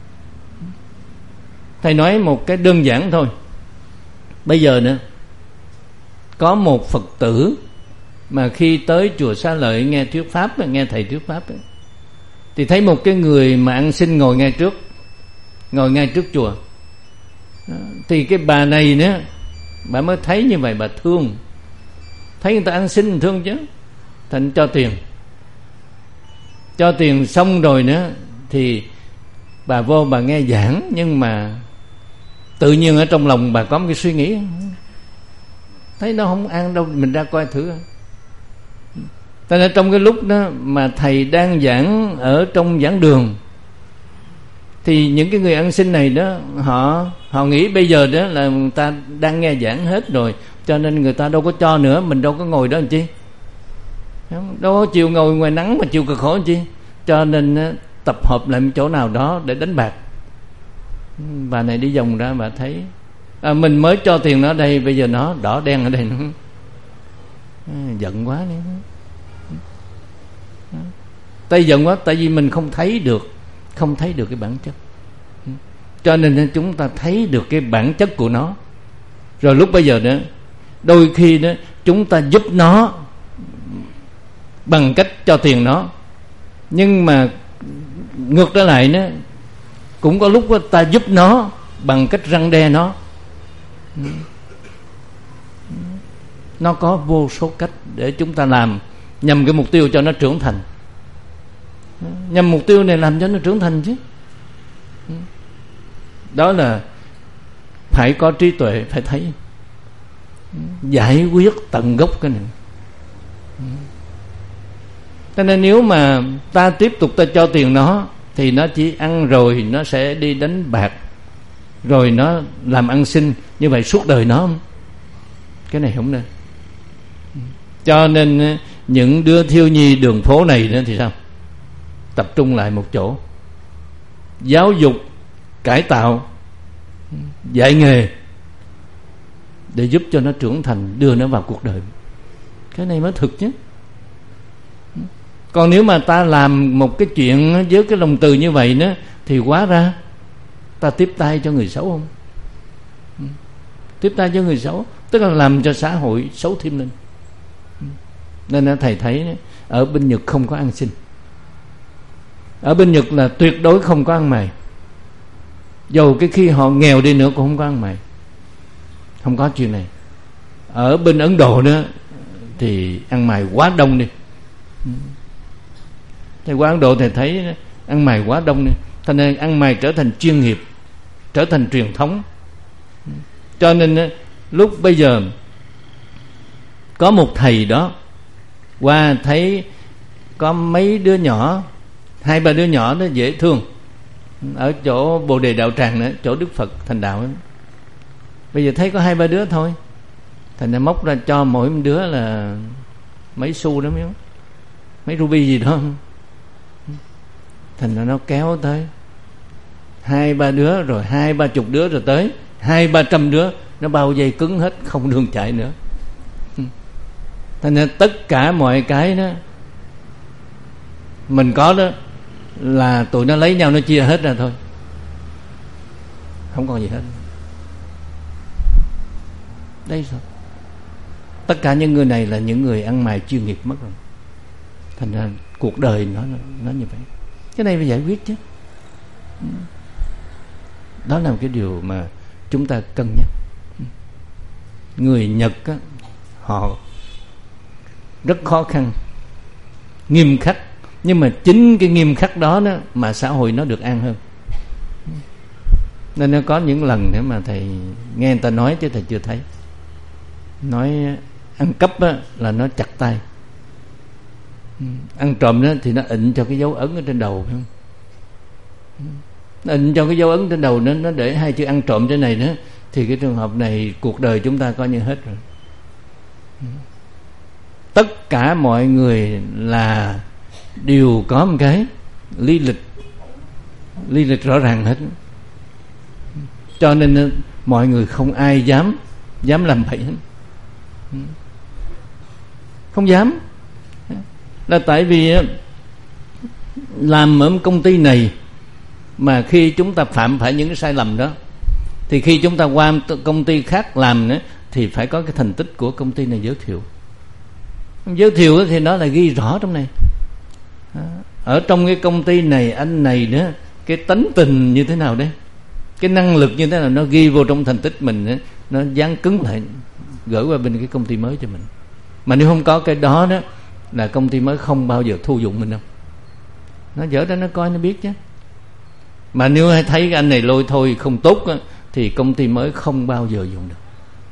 Thầy nói một cái đơn giản thôi. Bây giờ nữa, có một Phật tử mà khi tới chùa Xá Lợi nghe thuyết pháp, nghe thầy thuyết pháp ấy, thì thấy một cái người mà ăn xin ngồi ngay trước, ngồi ngay trước chùa. Thì cái bà này nữa, bà mới thấy như vậy, bà thương. Thấy người ta ăn xin thương chứ, thành cho tiền. Cho tiền xong rồi nữa thì bà vô bà nghe giảng, nhưng mà tự nhiên ở trong lòng bà có một cái suy nghĩ, thấy nó không ăn đâu, mình ra coi thử. Tại nên trong cái lúc đó mà thầy đang giảng ở trong giảng đường, thì những cái người ăn xin này đó, họ họ nghĩ bây giờ đó là người ta đang nghe giảng hết rồi, cho nên người ta đâu có cho nữa, mình đâu có ngồi đó làm chi, đâu có chịu ngồi ngoài nắng mà chịu cực khổ làm chi. Cho nên tập hợp lại một chỗ nào đó để đánh bạc. Bà này đi vòng ra, bà thấy à, mình mới cho tiền nó đây, bây giờ nó đỏ đen ở đây nữa, à, giận quá đi. Tại giận quá, tại vì mình không thấy được không thấy được cái bản chất. Cho nên chúng ta thấy được cái bản chất của nó. Rồi lúc bây giờ đó, đôi khi đó chúng ta giúp nó bằng cách cho tiền nó, nhưng mà ngược trở lại đó, cũng có lúc ta giúp nó bằng cách răn đe nó. Nó có vô số cách để chúng ta làm nhằm cái mục tiêu cho nó trưởng thành. Nhằm mục tiêu này làm cho nó trưởng thành chứ. Đó là phải có trí tuệ, phải thấy, giải quyết tận gốc cái này. Cho nên nếu mà ta tiếp tục ta cho tiền nó, thì nó chỉ ăn rồi nó sẽ đi đánh bạc, rồi nó làm ăn xin, như vậy suốt đời nó không. Cái này không nên. Cho nên những đứa thiếu nhi đường phố này nữa thì sao? Tập trung lại một chỗ, giáo dục, cải tạo, dạy nghề, để giúp cho nó trưởng thành, đưa nó vào cuộc đời. Cái này mới thực chứ. Còn nếu mà ta làm một cái chuyện với cái lòng từ như vậy nữa, thì hóa ra ta tiếp tay cho người xấu không? Tiếp tay cho người xấu, tức là làm cho xã hội xấu thêm lên. Nên thầy thấy ở bên Nhật không có ăn xin. Ở bên Nhật là tuyệt đối không có ăn mày. Dầu cái khi họ nghèo đi nữa cũng không có ăn mày. Không có chuyện này. Ở bên Ấn Độ nữa thì ăn mày quá đông đi. Thì qua Ấn Độ thì thấy ăn mày quá đông đi, cho nên ăn mày trở thành chuyên nghiệp, trở thành truyền thống. Cho nên lúc bây giờ có một thầy đó qua thấy có mấy đứa nhỏ, hai ba đứa nhỏ đó dễ thương, ở chỗ Bồ Đề Đạo Tràng nữa, chỗ Đức Phật thành đạo đó. Bây giờ thấy có hai ba đứa thôi, thành ra móc ra cho mỗi đứa là mấy xu đó, mấy mấy ruby gì đó. Thành ra nó kéo tới hai ba đứa, rồi hai ba chục đứa, rồi tới hai ba trăm đứa, nó bao dây cứng hết, không đường chạy nữa. Thành ra tất cả mọi cái đó mình có đó là tụi nó lấy nhau, nó chia hết ra thôi. không còn gì hết. Đây rồi. Tất cả những người này là những người ăn mày chuyên nghiệp mất rồi. Thành ra cuộc đời nó nó như vậy. Cái này phải giải quyết chứ. Đó là một cái điều mà chúng ta cân nhắc. Người Nhật á, họ rất khó khăn, nghiêm khắc, nhưng mà chính cái nghiêm khắc đó, đó mà xã hội nó được an hơn. Nên nó có những lần nữa mà thầy nghe người ta nói chứ thầy chưa thấy. Nói ăn cắp á, là nó chặt tay, ăn trộm đó thì nó ịnh cho cái dấu ấn ở trên đầu, phải không? Nó ịnh cho cái dấu ấn trên đầu, nó nó để hai chữ ăn trộm trên này nữa, thì cái trường hợp này cuộc đời chúng ta coi như hết rồi. Tất cả mọi người là đều có một cái lý lịch, lý lịch rõ ràng hết. Cho nên mọi người không ai dám dám làm bậy hết, không dám. Là tại vì làm ở công ty này mà khi chúng ta phạm phải những cái sai lầm đó, thì khi chúng ta qua công ty khác làm nữa thì phải có cái thành tích của công ty này giới thiệu. Giới thiệu thì nó là ghi rõ trong này, ở trong cái công ty này anh này nữa cái tánh tình như thế nào đấy, cái năng lực như thế nào, nó ghi vô trong thành tích mình nữa, nó dán cứng lại gửi qua bên cái công ty mới cho mình. Mà nếu không có cái đó đó là công ty mới không bao giờ thu dụng mình đâu. Nó dở ra nó coi nó biết chứ. Mà nếu thấy cái anh này lôi thôi không tốt á, thì công ty mới không bao giờ dùng được.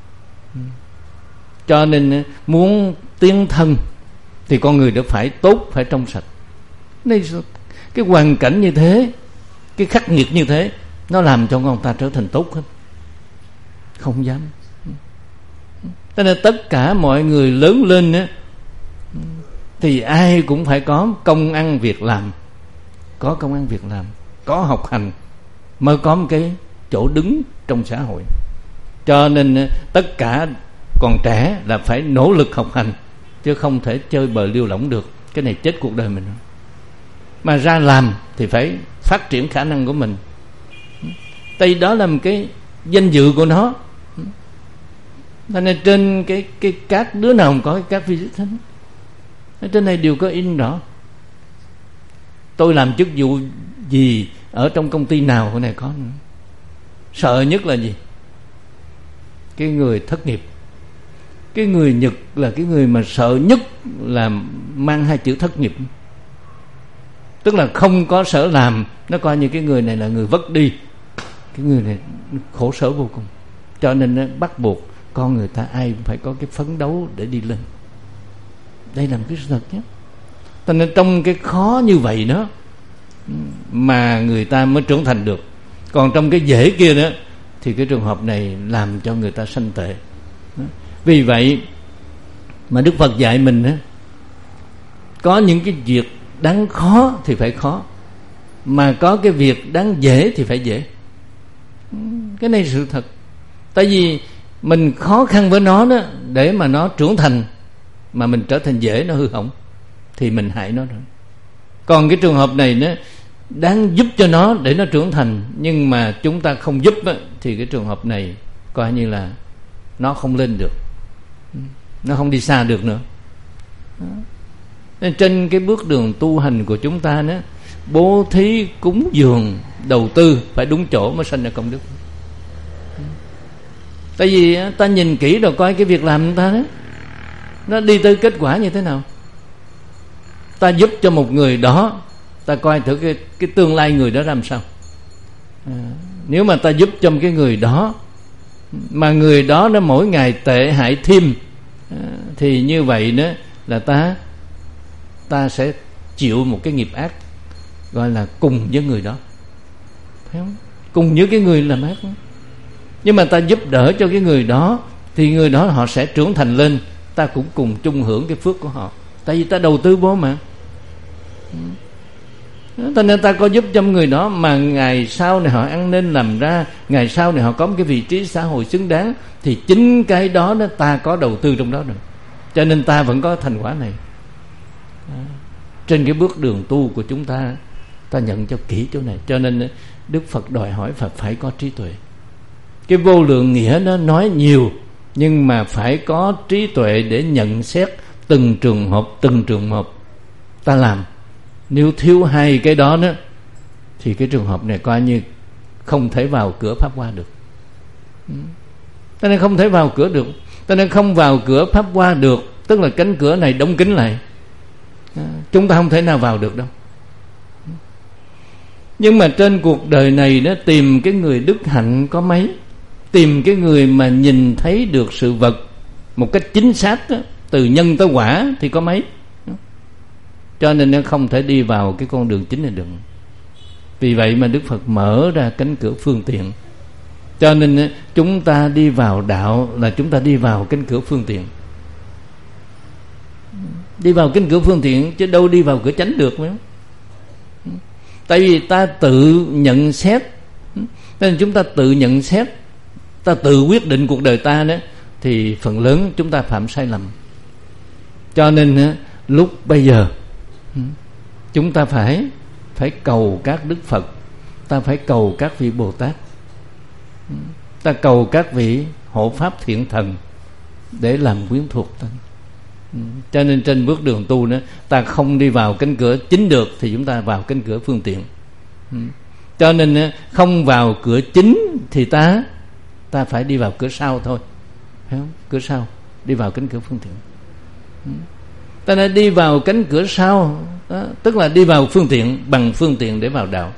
Cho nên muốn tiến thân thì con người đó phải tốt, phải trong sạch. Đây, cái hoàn cảnh như thế, cái khắc nghiệt như thế, nó làm cho người ta trở thành tốt hết. Không dám. Cho nên tất cả mọi người lớn lên á, thì ai cũng phải có công ăn việc làm, có công ăn việc làm, có học hành, mới có một cái chỗ đứng trong xã hội. Cho nên tất cả còn trẻ là phải nỗ lực học hành, chứ không thể chơi bời liêu lỏng được. Cái này chết cuộc đời mình. Mà ra làm thì phải phát triển khả năng của mình. Tại đó là một cái danh dự của nó. Nên trên cái cái các đứa nào không có cái các visit hết, ở trên này đều có in rõ. Tôi làm chức vụ gì ở trong công ty nào, cái này có nữa. Sợ nhất là gì? Cái người thất nghiệp. Cái người Nhật là cái người mà sợ nhất là mang hai chữ thất nghiệp. Tức là không có sở làm, nó coi như cái người này là người vất đi. Cái người này khổ sở vô cùng. Cho nên nó bắt buộc con người ta ai cũng phải có cái phấn đấu để đi lên. Đây là một cái sự thật nhé. Cho nên trong cái khó như vậy đó mà người ta mới trưởng thành được. Còn trong cái dễ kia đó thì cái trường hợp này làm cho người ta sanh tệ. Vì vậy mà Đức Phật dạy mình đó, có những cái việc đáng khó thì phải khó, mà có cái việc đáng dễ thì phải dễ. Cái này là sự thật. Tại vì mình khó khăn với nó đó, để mà nó trưởng thành, mà mình trở thành dễ, nó hư hỏng, thì mình hại nó rồi. Còn cái trường hợp này nó đáng giúp cho nó để nó trưởng thành, nhưng mà chúng ta không giúp á, thì cái trường hợp này coi như là nó không lên được, nó không đi xa được nữa. Nên trên cái bước đường tu hành của chúng ta đó, bố thí, cúng dường, đầu tư phải đúng chỗ mới sanh ra công đức. Tại vì ta nhìn kỹ rồi coi cái việc làm của ta đó, nó đi tới kết quả như thế nào. Ta giúp cho một người đó, ta coi thử cái, cái tương lai người đó làm sao. à, Nếu mà ta giúp cho một cái người đó mà người đó nó mỗi ngày tệ hại thêm, à, thì như vậy đó là ta ta sẽ chịu một cái nghiệp ác, gọi là cùng với người đó, phải không? Cùng với cái người làm ác đó. Nhưng mà ta giúp đỡ cho cái người đó, thì người đó họ sẽ trưởng thành lên, ta cũng cùng chung hưởng cái phước của họ. Tại vì ta đầu tư vô mà. Cho nên ta có giúp cho người đó, mà ngày sau này họ ăn nên làm ra, ngày sau này họ có một cái vị trí xã hội xứng đáng, thì chính cái đó, đó ta có đầu tư trong đó rồi. Cho nên ta vẫn có thành quả này. Trên cái bước đường tu của chúng ta, ta nhận cho kỹ chỗ này. Cho nên Đức Phật đòi hỏi Phật phải có trí tuệ. Cái vô lượng nghĩa nó nói nhiều, nhưng mà phải có trí tuệ để nhận xét từng trường hợp, từng trường hợp ta làm. Nếu thiếu hai cái đó đó thì cái trường hợp này coi như không thể vào cửa Pháp Hoa được. Cho nên không thể vào cửa được. Cho nên không vào cửa Pháp Hoa được, tức là cánh cửa này đóng kín lại, chúng ta không thể nào vào được đâu. Nhưng mà trên cuộc đời này đó, tìm cái người đức hạnh có mấy, tìm cái người mà nhìn thấy được sự vật một cách chính xác đó, từ nhân tới quả thì có mấy. Cho nên nó không thể đi vào cái con đường chính này được. Vì vậy mà Đức Phật mở ra cánh cửa phương tiện. Cho nên chúng ta đi vào đạo là chúng ta đi vào cánh cửa phương tiện. Đi vào cánh cửa phương tiện chứ đâu đi vào cửa chánh được phải không? Tại vì ta tự nhận xét, nên chúng ta tự nhận xét, ta tự quyết định cuộc đời ta đó, thì phần lớn chúng ta phạm sai lầm. Cho nên lúc bây giờ chúng ta phải phải cầu các Đức Phật, ta phải cầu các vị Bồ Tát, ta cầu các vị hộ pháp thiện thần để làm quyến thuộc ta. Cho nên trên bước đường tu đó, ta không đi vào cánh cửa chính được thì chúng ta vào cánh cửa phương tiện. Cho nên không vào cửa chính thì ta ta phải đi vào cửa sau thôi, phải không? Cửa sau, đi vào cánh cửa phương tiện. Ta đã đi vào cánh cửa sau đó, tức là đi vào phương tiện, bằng phương tiện để vào đạo.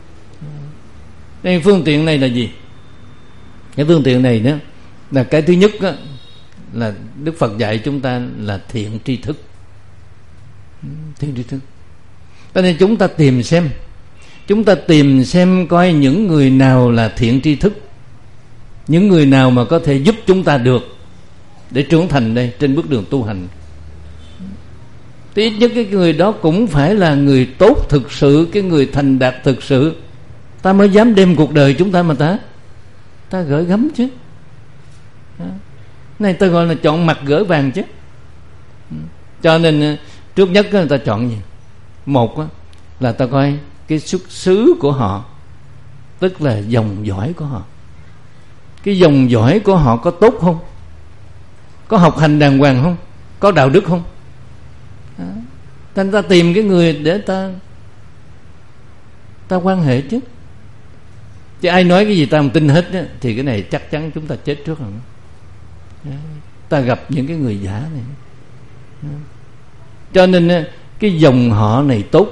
Nên phương tiện này là gì? Cái phương tiện này đó là cái thứ nhất đó, là Đức Phật dạy chúng ta là thiện tri thức. Thiện tri thức. Cho nên chúng ta tìm xem, chúng ta tìm xem coi những người nào là thiện tri thức, những người nào mà có thể giúp chúng ta được để trưởng thành đây trên bước đường tu hành. Thì ít nhất cái người đó cũng phải là người tốt thực sự, cái người thành đạt thực sự, ta mới dám đem cuộc đời chúng ta mà ta ta gửi gắm chứ. Đó. Này ta gọi là chọn mặt gỡ vàng chứ. Cho nên trước nhất người ta chọn gì? Một là ta coi cái xuất xứ của họ, tức là dòng dõi của họ. Cái dòng dõi của họ có tốt không? Có học hành đàng hoàng không? Có đạo đức không? Đó. Nên ta tìm cái người để ta ta quan hệ chứ. Chứ ai nói cái gì ta không tin hết á, thì cái này chắc chắn chúng ta chết trước rồi. Đó. Ta gặp những cái người giả này. Đó. Cho nên cái dòng họ này tốt,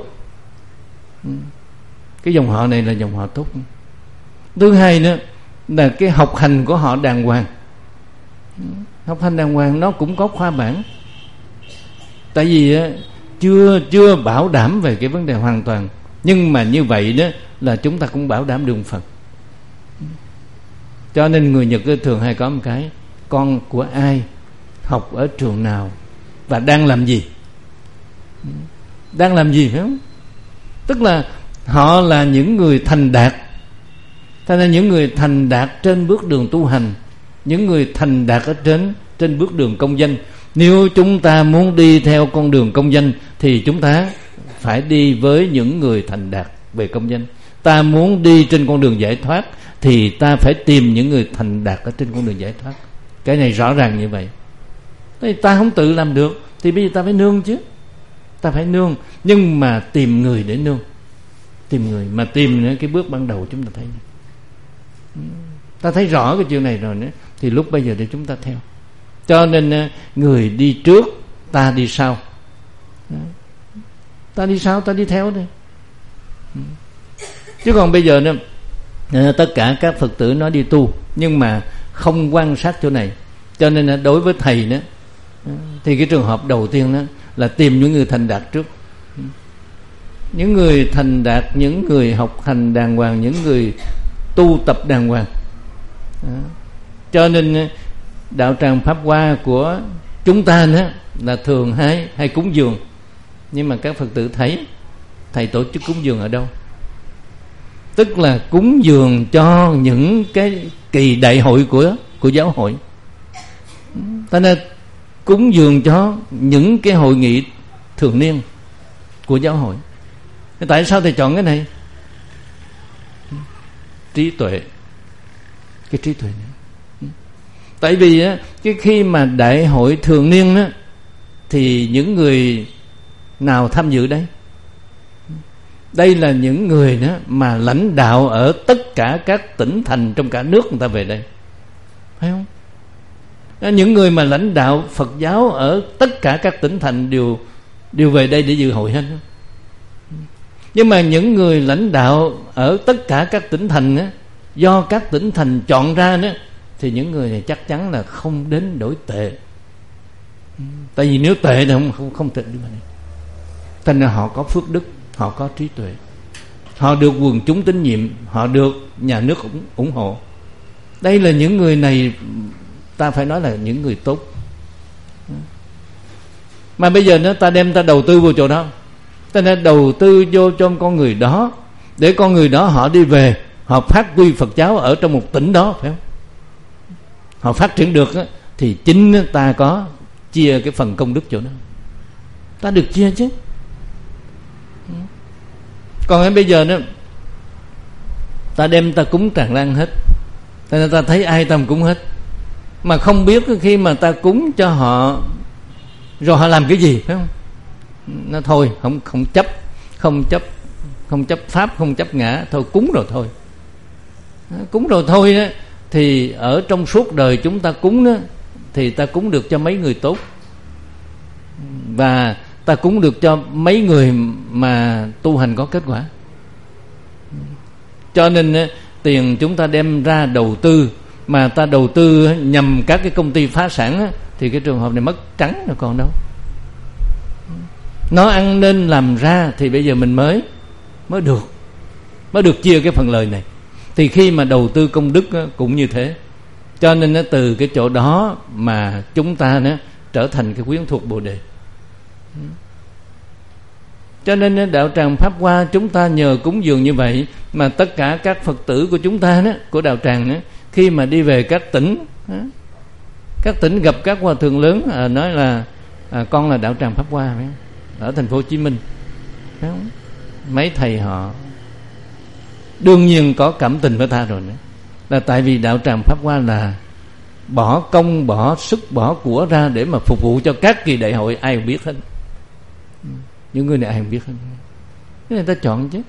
cái dòng họ này là dòng họ tốt. Thứ hai nữa là cái học hành của họ đàng hoàng. Học hành đàng hoàng nó cũng có khoa bản. Tại vì chưa chưa bảo đảm về cái vấn đề hoàn toàn, nhưng mà như vậy đó là chúng ta cũng bảo đảm được phần. Cho nên người Nhật thường hay có một cái, con của ai, học ở trường nào và đang làm gì. Đang làm gì phải không? Tức là họ là những người thành đạt. Thế nên những người thành đạt trên bước đường tu hành, những người thành đạt ở trên trên bước đường công danh. Nếu chúng ta muốn đi theo con đường công danh thì chúng ta phải đi với những người thành đạt về công danh. Ta muốn đi trên con đường giải thoát thì ta phải tìm những người thành đạt ở trên con đường giải thoát. Cái này rõ ràng như vậy. Thế ta không tự làm được thì bây giờ ta phải nương chứ. Ta phải nương, nhưng mà tìm người để nương. Tìm người mà tìm cái bước ban đầu chúng ta thấy. Ta thấy rõ cái chuyện này rồi nữa, thì lúc bây giờ để chúng ta theo. Cho nên người đi trước, ta đi sau. Ta đi sau, ta đi theo đi. Chứ còn bây giờ nữa, tất cả các Phật tử nói đi tu, nhưng mà không quan sát chỗ này. Cho nên đối với thầy nữa, thì cái trường hợp đầu tiên đó là tìm những người thành đạt trước. Những người thành đạt, những người học hành đàng hoàng, những người tu tập đàng hoàng. Đó. Cho nên đạo tràng Pháp Hoa của chúng ta nữa là thường hay hay cúng dường. Nhưng mà các Phật tử thấy thầy tổ chức cúng dường ở đâu? Tức là cúng dường cho những cái kỳ đại hội của của giáo hội. Ta nên cúng dường cho những cái hội nghị thường niên của giáo hội. Tại sao thầy chọn cái này? Trí tuệ. cái trí tuệ này. Tại vì á, cái khi mà đại hội thường niên á, thì những người nào tham dự đấy? Đây là những người đó mà lãnh đạo ở tất cả các tỉnh thành trong cả nước người ta về đây, phải không? Những người mà lãnh đạo Phật giáo ở tất cả các tỉnh thành đều đều về đây để dự hội hết. Nhưng mà những người lãnh đạo ở tất cả các tỉnh thành á, do các tỉnh thành chọn ra đó, thì những người này chắc chắn là không đến đổi tệ. Tại vì nếu tệ thì không không, không thể đi vào đây. Thành ra họ có phước đức, họ có trí tuệ, họ được quần chúng tín nhiệm, họ được nhà nước ủng, ủng hộ. Đây là những người này, ta phải nói là những người tốt. Mà bây giờ nó ta đem ta đầu tư vào chỗ đó, ta nên đầu tư vô cho con người đó, để con người đó họ đi về, họ phát huy Phật giáo ở trong một tỉnh đó, phải không? Họ phát triển được á, thì chính ta có chia cái phần công đức chỗ đó, ta được chia chứ. Còn em bây giờ đó, ta đem ta cúng tràn lan hết, cho nên ta thấy ai ta cúng hết, mà không biết khi mà ta cúng cho họ rồi họ làm cái gì, phải không? Nó thôi, không không chấp, không chấp, không chấp pháp, không chấp ngã, thôi cúng rồi thôi, cúng rồi thôi đó. Thì ở trong suốt đời chúng ta cúng đó, thì ta cúng được cho mấy người tốt, và ta cúng được cho mấy người mà tu hành có kết quả. Cho nên tiền chúng ta đem ra đầu tư, mà ta đầu tư nhằm các cái công ty phá sản, thì cái trường hợp này mất trắng rồi còn đâu. Nó ăn nên làm ra thì bây giờ mình mới mới được mới được chia cái phần lời này. Thì khi mà đầu tư công đức cũng như thế. Cho nên từ cái chỗ đó mà chúng ta trở thành cái quyến thuộc Bồ Đề. Cho nên đạo tràng Pháp Hoa chúng ta nhờ cúng dường như vậy, mà tất cả các Phật tử của chúng ta đó, của đạo tràng đó, khi mà đi về các tỉnh, các tỉnh gặp các hòa thượng lớn, à, nói là à, con là đạo tràng Pháp Hoa, phải không? Ở thành phố Hồ Chí Minh, phải không? Mấy thầy họ đương nhiên có cảm tình với ta rồi nữa, là tại vì đạo tràng Pháp Hoa là bỏ công, bỏ sức, bỏ của ra để mà phục vụ cho các kỳ đại hội, ai không biết hết. Những người này ai không biết hết, cái này ta chọn chứ.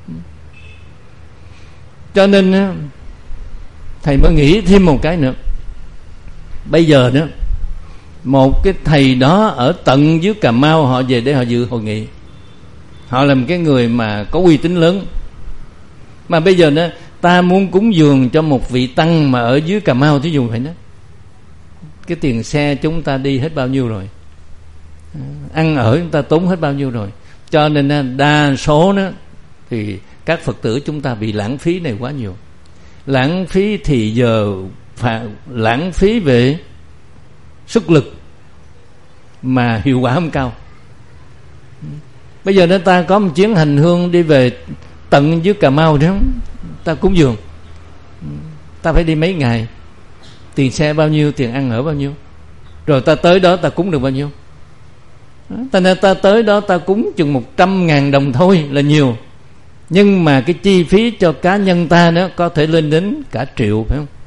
Cho nên thầy mới nghĩ thêm một cái nữa. Bây giờ đó, một cái thầy đó ở tận dưới Cà Mau, họ về để họ dự hội nghị, họ là một cái người mà có uy tín lớn. Mà bây giờ đó, ta muốn cúng dường cho một vị tăng mà ở dưới Cà Mau, thí dụ vậy đó, cái tiền xe chúng ta đi hết bao nhiêu rồi, ăn ở chúng ta tốn hết bao nhiêu rồi. Cho nên đa số đó thì các Phật tử chúng ta bị lãng phí này quá nhiều. Lãng phí thì giờ phải lãng phí về sức lực mà hiệu quả không cao. Bây giờ đó ta có một chuyến hành hương đi về tận dưới Cà Mau đó, ta cúng dường, ta phải đi mấy ngày, tiền xe bao nhiêu, tiền ăn ở bao nhiêu, rồi ta tới đó ta cúng được bao nhiêu. Ta nên ta tới đó ta cúng chừng một trăm ngàn đồng thôi là nhiều, nhưng mà cái chi phí cho cá nhân ta đó có thể lên đến cả triệu, phải không?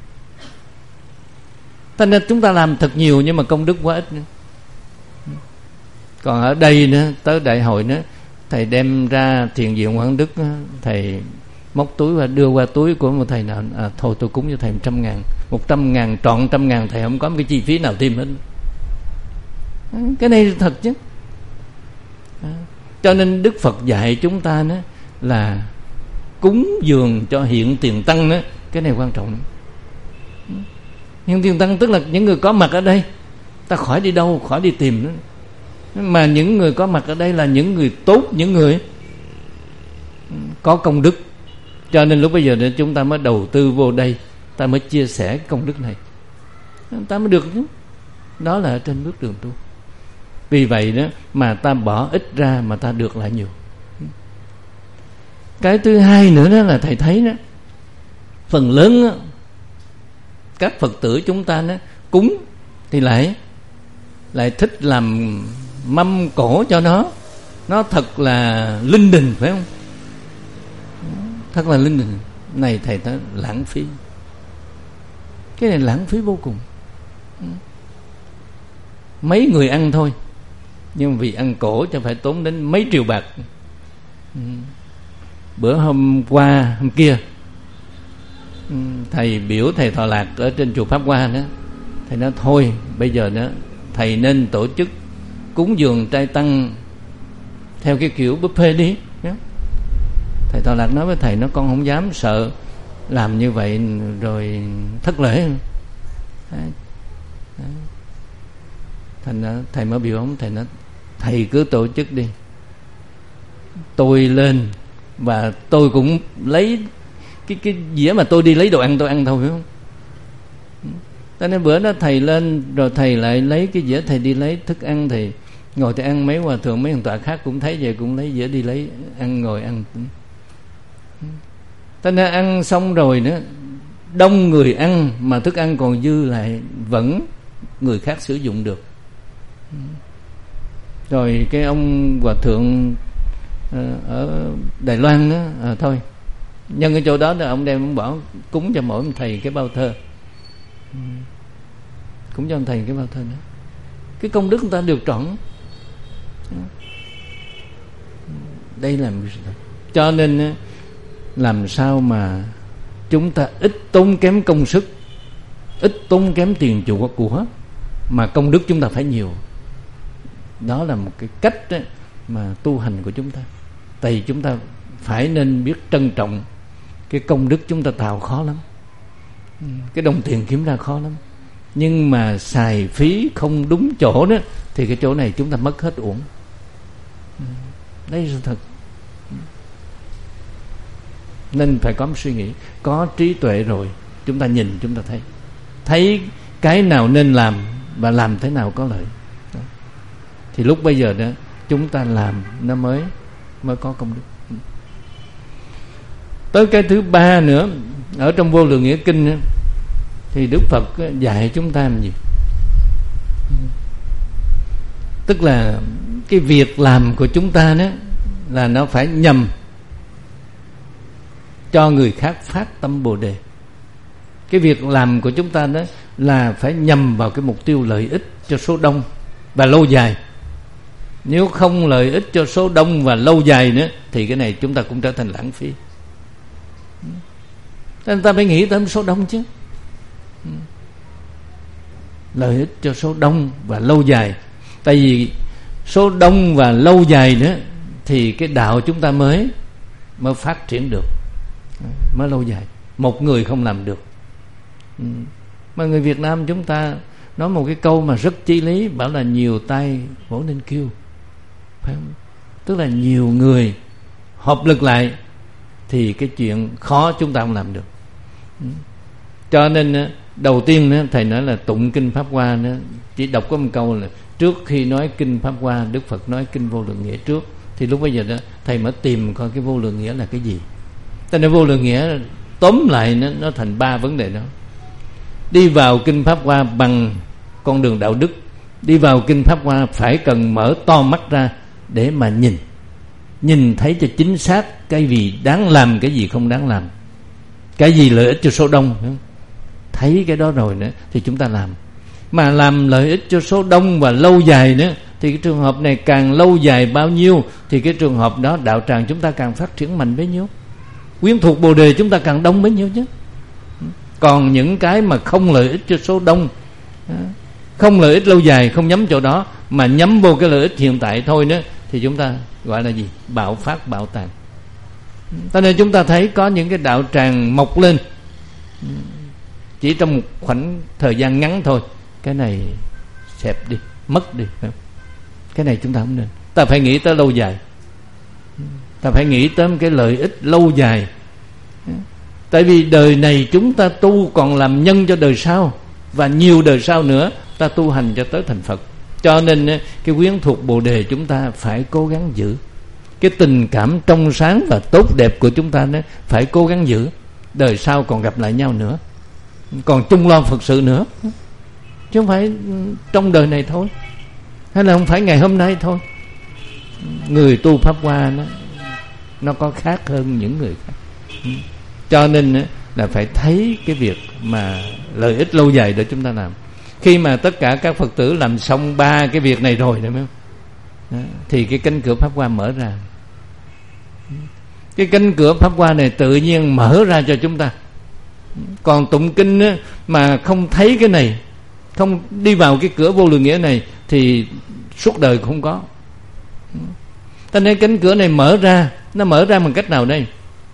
Ta nên chúng ta làm thật nhiều nhưng mà công đức quá ít nữa. Còn ở đây nữa, tới đại hội nữa, thầy đem ra thiền viện Quảng Đức, thầy móc túi và đưa qua túi của một thầy nào, à, thôi tôi cúng cho thầy một trăm ngàn, một trăm ngàn trọn trăm ngàn, thầy không có một cái chi phí nào thêm hết. Cái này thật chứ. Cho nên Đức Phật dạy chúng ta đó là cúng dường cho hiện tiền tăng đó, cái này quan trọng. Hiện tiền tăng tức là những người có mặt ở đây, ta khỏi đi đâu, khỏi đi tìm nữa. Mà những người có mặt ở đây là những người tốt, những người có công đức. Cho nên lúc bây giờ chúng ta mới đầu tư vô đây, ta mới chia sẻ công đức này, ta mới được chứ. Đó là ở trên bước đường tu. Vì vậy đó mà ta bỏ ít ra mà ta được lại nhiều. Cái thứ hai nữa đó là thầy thấy đó, phần lớn đó, các Phật tử chúng ta đó, cúng thì lại lại thích làm mâm cổ cho nó, nó thật là linh đình, phải không? Thật là linh đình. Này thầy nói lãng phí. Cái này lãng phí vô cùng. Mấy người ăn thôi, nhưng vì ăn cổ cho phải tốn đến mấy triệu bạc. Bữa hôm qua hôm kia, thầy biểu thầy Thọ Lạc ở trên chùa Pháp Hoa đó, thầy nói thôi bây giờ đó thầy nên tổ chức cúng dường trai tăng theo cái kiểu buffet đi. Thầy Thọ Lạc nói với thầy, nó con không dám, sợ làm như vậy rồi thất lễ. Đấy. Đấy. Thành ra thầy mới biểu ông, thầy nói thầy cứ tổ chức đi, tôi lên và tôi cũng lấy cái cái dĩa mà tôi đi lấy đồ ăn tôi ăn thôi, phải không? Cho nên bữa đó thầy lên rồi thầy lại lấy cái dĩa, thầy đi lấy thức ăn, thì ngồi thì ăn. Mấy hòa thượng mấy thằng tọa khác cũng thấy vậy, cũng lấy dĩa đi lấy ăn, ngồi ăn. Cho nên ăn xong rồi nữa, đông người ăn mà thức ăn còn dư lại vẫn người khác sử dụng được. Rồi cái ông hòa thượng ở Đài Loan đó, à, thôi nhân cái chỗ đó là ông đem ông bỏ cúng cho mỗi một thầy cái bao thơ, cúng cho ông thầy cái bao thơ đó. Cái công đức người ta được trọn. Đây là một sự thật. Cho nên làm sao mà chúng ta ít tốn kém công sức, ít tốn kém tiền chủ của, mà công đức chúng ta phải nhiều. Đó là một cái cách đó mà tu hành của chúng ta. Tại vì chúng ta phải nên biết trân trọng cái công đức chúng ta tạo khó lắm, cái đồng tiền kiếm ra khó lắm. Nhưng mà xài phí không đúng chỗ đó thì cái chỗ này chúng ta mất hết uổng. Đây là thật. Nên phải có một suy nghĩ, có trí tuệ rồi chúng ta nhìn, chúng ta thấy thấy cái nào nên làm và làm thế nào có lợi đó. Thì lúc bây giờ đó chúng ta làm nó mới mới có công đức. Tới cái thứ ba nữa, ở trong Vô Lượng Nghĩa Kinh thì Đức Phật dạy chúng ta làm gì? Tức là cái việc làm của chúng ta đó là nó phải nhằm cho người khác phát tâm Bồ Đề. Cái việc làm của chúng ta đó là phải nhằm vào cái mục tiêu lợi ích cho số đông và lâu dài. Nếu không lợi ích cho số đông và lâu dài nữa thì cái này chúng ta cũng trở thành lãng phí. Nên ta phải nghĩ tới số đông chứ. Lợi ích cho số đông và lâu dài. Tại vì số đông và lâu dài nữa thì cái đạo chúng ta mới mới phát triển được, mới lâu dài. Một người không làm được. Mà người Việt Nam chúng ta nói một cái câu mà rất chí lý, bảo là nhiều tay vỗ nên kêu, phải không? Tức là nhiều người hợp lực lại thì cái chuyện khó chúng ta không làm được. Cho nên đầu tiên thầy nói là tụng kinh Pháp Hoa, chỉ đọc có một câu là trước khi nói kinh Pháp Hoa, Đức Phật nói kinh Vô Lượng Nghĩa trước. Thì lúc bây giờ đó thầy mới tìm coi cái Vô Lượng Nghĩa là cái gì. Tại nên Vô Lượng Nghĩa tóm lại nó, nó thành ba vấn đề đó. Đi vào kinh Pháp Hoa bằng con đường đạo đức. Đi vào kinh Pháp Hoa phải cần mở to mắt ra để mà nhìn, nhìn thấy cho chính xác cái gì đáng làm, cái gì không đáng làm, cái gì lợi ích cho số đông. Thấy cái đó rồi nữa thì chúng ta làm. Mà làm lợi ích cho số đông và lâu dài nữa thì cái trường hợp này càng lâu dài bao nhiêu thì cái trường hợp đó đạo tràng chúng ta càng phát triển mạnh bấy nhiêu, quyến thuộc Bồ Đề chúng ta càng đông bấy nhiêu chứ. Còn những cái mà không lợi ích cho số đông, không lợi ích lâu dài, không nhắm chỗ đó mà nhắm vô cái lợi ích hiện tại thôi nữa thì chúng ta gọi là gì? Bạo phát, bạo tàn. Cho nên chúng ta thấy có những cái đạo tràng mọc lên chỉ trong một khoảnh thời gian ngắn thôi, cái này xẹp đi, mất đi. Cái này chúng ta không nên. Ta phải nghĩ tới lâu dài, ta phải nghĩ tới cái lợi ích lâu dài. Tại vì đời này chúng ta tu còn làm nhân cho đời sau, và nhiều đời sau nữa ta tu hành cho tới thành Phật. Cho nên cái quyến thuộc Bồ Đề chúng ta phải cố gắng giữ. Cái tình cảm trong sáng và tốt đẹp của chúng ta đó phải cố gắng giữ. Đời sau còn gặp lại nhau nữa, còn chung lo Phật sự nữa, chứ không phải trong đời này thôi, hay là không phải ngày hôm nay thôi. Người tu Pháp Hoa nó, nó có khác hơn những người khác. Cho nên là phải thấy cái việc mà lợi ích lâu dài để chúng ta làm. Khi mà tất cả các Phật tử làm xong ba cái việc này rồi, đúng không? Đó, thì cái cánh cửa pháp hoa mở ra. Cái cánh cửa pháp hoa này tự nhiên mở ra cho chúng ta. Còn tụng kinh á, mà không thấy cái này, không đi vào cái cửa vô lượng nghĩa này, thì suốt đời không có. Cho nên cánh cửa này mở ra. Nó mở ra bằng cách nào đây?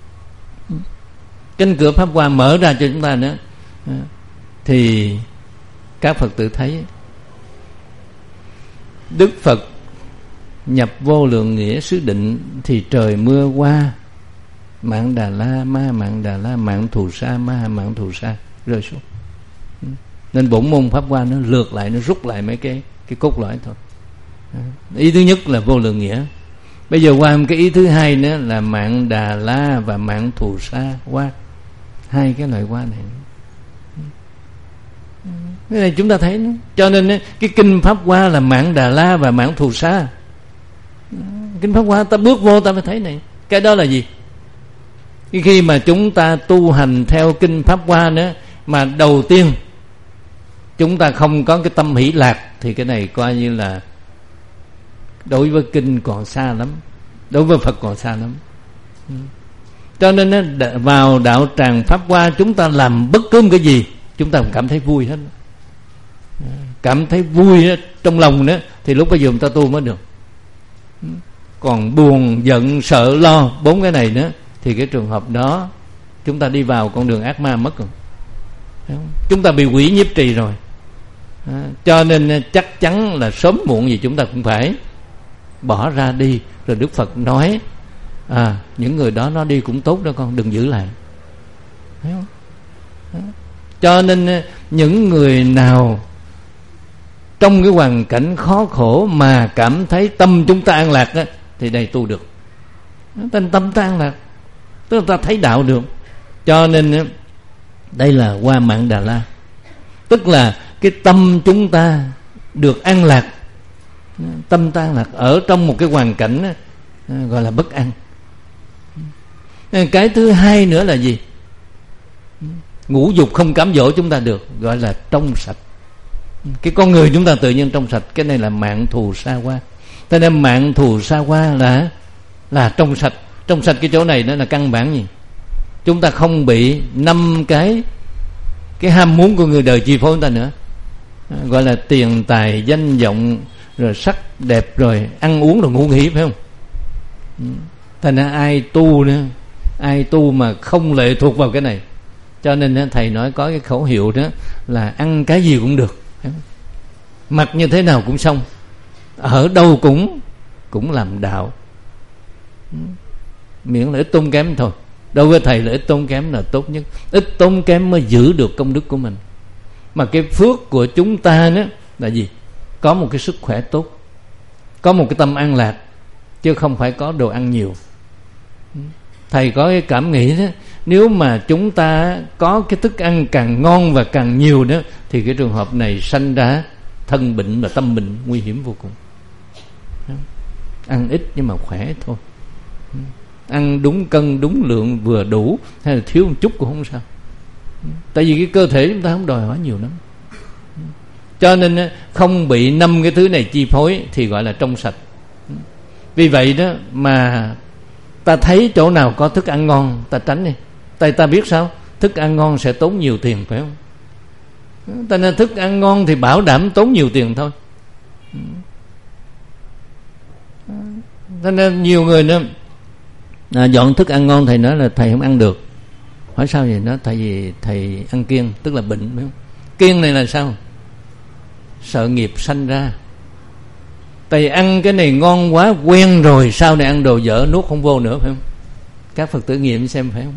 Cánh cửa pháp hoa mở ra cho chúng ta nữa, thì các Phật tử thấy Đức Phật nhập vô lượng nghĩa xứ định, thì trời mưa qua, mạng Đà La, ma mạng Đà La, mạng Thù Sa, ma mạng Thù Sa rơi xuống. Nên bổn môn pháp hoa nó lược lại, nó rút lại mấy cái cái cốt lõi thôi. Ý thứ nhất là vô lượng nghĩa. Bây giờ qua một cái ý thứ hai nữa là mạng Đà La và mạng Thù Sa qua. Hai cái loại qua này, cái này chúng ta thấy đó. Cho nên cái kinh pháp hoa là mạng Đà La và mạng Thù Sa. Kinh pháp hoa ta bước vô ta mới thấy này. Cái đó là gì? Khi mà chúng ta tu hành theo kinh pháp hoa nữa, mà đầu tiên chúng ta không có cái tâm hỷ lạc, thì cái này coi như là đối với kinh còn xa lắm, đối với Phật còn xa lắm. Cho nên vào đạo tràng pháp hoa, chúng ta làm bất cứ một cái gì chúng ta cũng cảm thấy vui hết, cảm thấy vui trong lòng nữa, thì lúc bây giờ chúng ta tu mới được. Còn buồn, giận, sợ, lo, bốn cái này nữa, thì cái trường hợp đó chúng ta đi vào con đường ác ma mất rồi. Chúng ta bị quỷ nhiếp trì rồi. Cho nên chắc chắn là sớm muộn gì chúng ta cũng phải bỏ ra đi. Rồi Đức Phật nói, à, những người đó nó đi cũng tốt đó con, đừng giữ lại. Thấy không? Đó. Cho nên những người nào trong cái hoàn cảnh khó khổ mà cảm thấy tâm chúng ta an lạc đó, thì đây tu được. Tâm tâm ta an lạc, tức là ta thấy đạo được. Cho nên đây là qua mạng Đà La, tức là cái tâm chúng ta được an lạc. Tâm ta an lạc ở trong một cái hoàn cảnh đó, gọi là bất an. Cái thứ hai nữa là gì? Ngũ dục không cám dỗ chúng ta được, gọi là trong sạch. Cái con người chúng ta tự nhiên trong sạch. Cái này là mạng Thù Sa Hoa. Cho nên mạng Thù Sa Hoa là là trong sạch. Trong sạch cái chỗ này nó là căn bản gì? Chúng ta không bị năm cái cái ham muốn của người đời chi phối chúng ta nữa, gọi là tiền tài danh vọng, rồi sắc đẹp, rồi ăn uống, rồi ngủ nghỉ, phải không? Thành ra ai tu nữa, ai tu mà không lệ thuộc vào cái này. Cho nên thầy nói có cái khẩu hiệu đó là ăn cái gì cũng được, mặc như thế nào cũng xong, ở đâu cũng cũng làm đạo, miễn là ít tốn kém thôi. Đối với thầy là ít tốn kém là tốt nhất. Ít tốn kém mới giữ được công đức của mình. Mà cái phước của chúng ta đó là gì? Có một cái sức khỏe tốt, có một cái tâm an lạc, chứ không phải có đồ ăn nhiều. Thầy có cái cảm nghĩ đó, nếu mà chúng ta có cái thức ăn càng ngon và càng nhiều đó, thì cái trường hợp này sanh ra thân bệnh và tâm bệnh nguy hiểm vô cùng. Ăn ít nhưng mà khỏe thôi, ăn đúng cân đúng lượng vừa đủ, hay là thiếu một chút cũng không sao. Tại vì cái cơ thể chúng ta không đòi hỏi nhiều lắm. Cho nên không bị năm cái thứ này chi phối thì gọi là trong sạch. Vì vậy đó mà ta thấy chỗ nào có thức ăn ngon ta tránh đi. Tại ta biết sao? Thức ăn ngon sẽ tốn nhiều tiền, phải không? Ta nên thức ăn ngon thì bảo đảm tốn nhiều tiền thôi. Cho nên nhiều người nữa à, dọn thức ăn ngon, thầy nói là thầy không ăn được. Hỏi sao vậy? Nó tại vì thầy ăn kiêng, tức là bệnh, phải không? Kiêng này là sao? Sợ nghiệp sanh ra. Tại vì ăn cái này ngon quá quen rồi, sau này ăn đồ dở nuốt không vô nữa, phải không? Các Phật tử nghiệm xem, phải không?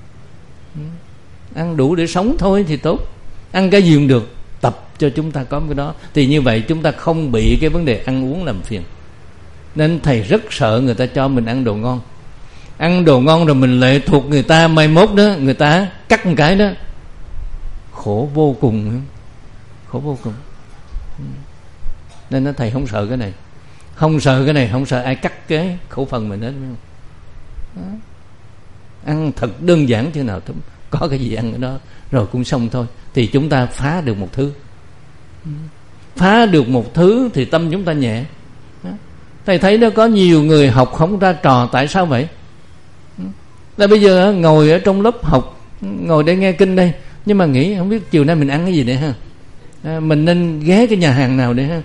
Ăn đủ để sống thôi thì tốt. Ăn cái gì cũng được, tập cho chúng ta có cái đó, thì như vậy chúng ta không bị cái vấn đề ăn uống làm phiền. Nên thầy rất sợ người ta cho mình ăn đồ ngon. Ăn đồ ngon rồi mình lệ thuộc người ta, mai mốt đó người ta cắt một cái đó khổ vô cùng, khổ vô cùng. Nên nó thầy không sợ cái này, không sợ cái này, không sợ ai cắt cái khẩu phần mình hết. Ăn thật đơn giản thế nào có cái gì ăn ở đó rồi cũng xong thôi. Thì chúng ta phá được một thứ, phá được một thứ thì tâm chúng ta nhẹ. Thầy thấy nó có nhiều người học không ra trò. Tại sao vậy? Là bây giờ ngồi ở trong lớp học, ngồi đây nghe kinh đây, nhưng mà nghĩ không biết chiều nay mình ăn cái gì đây ha, à, mình nên ghé cái nhà hàng nào đây ha.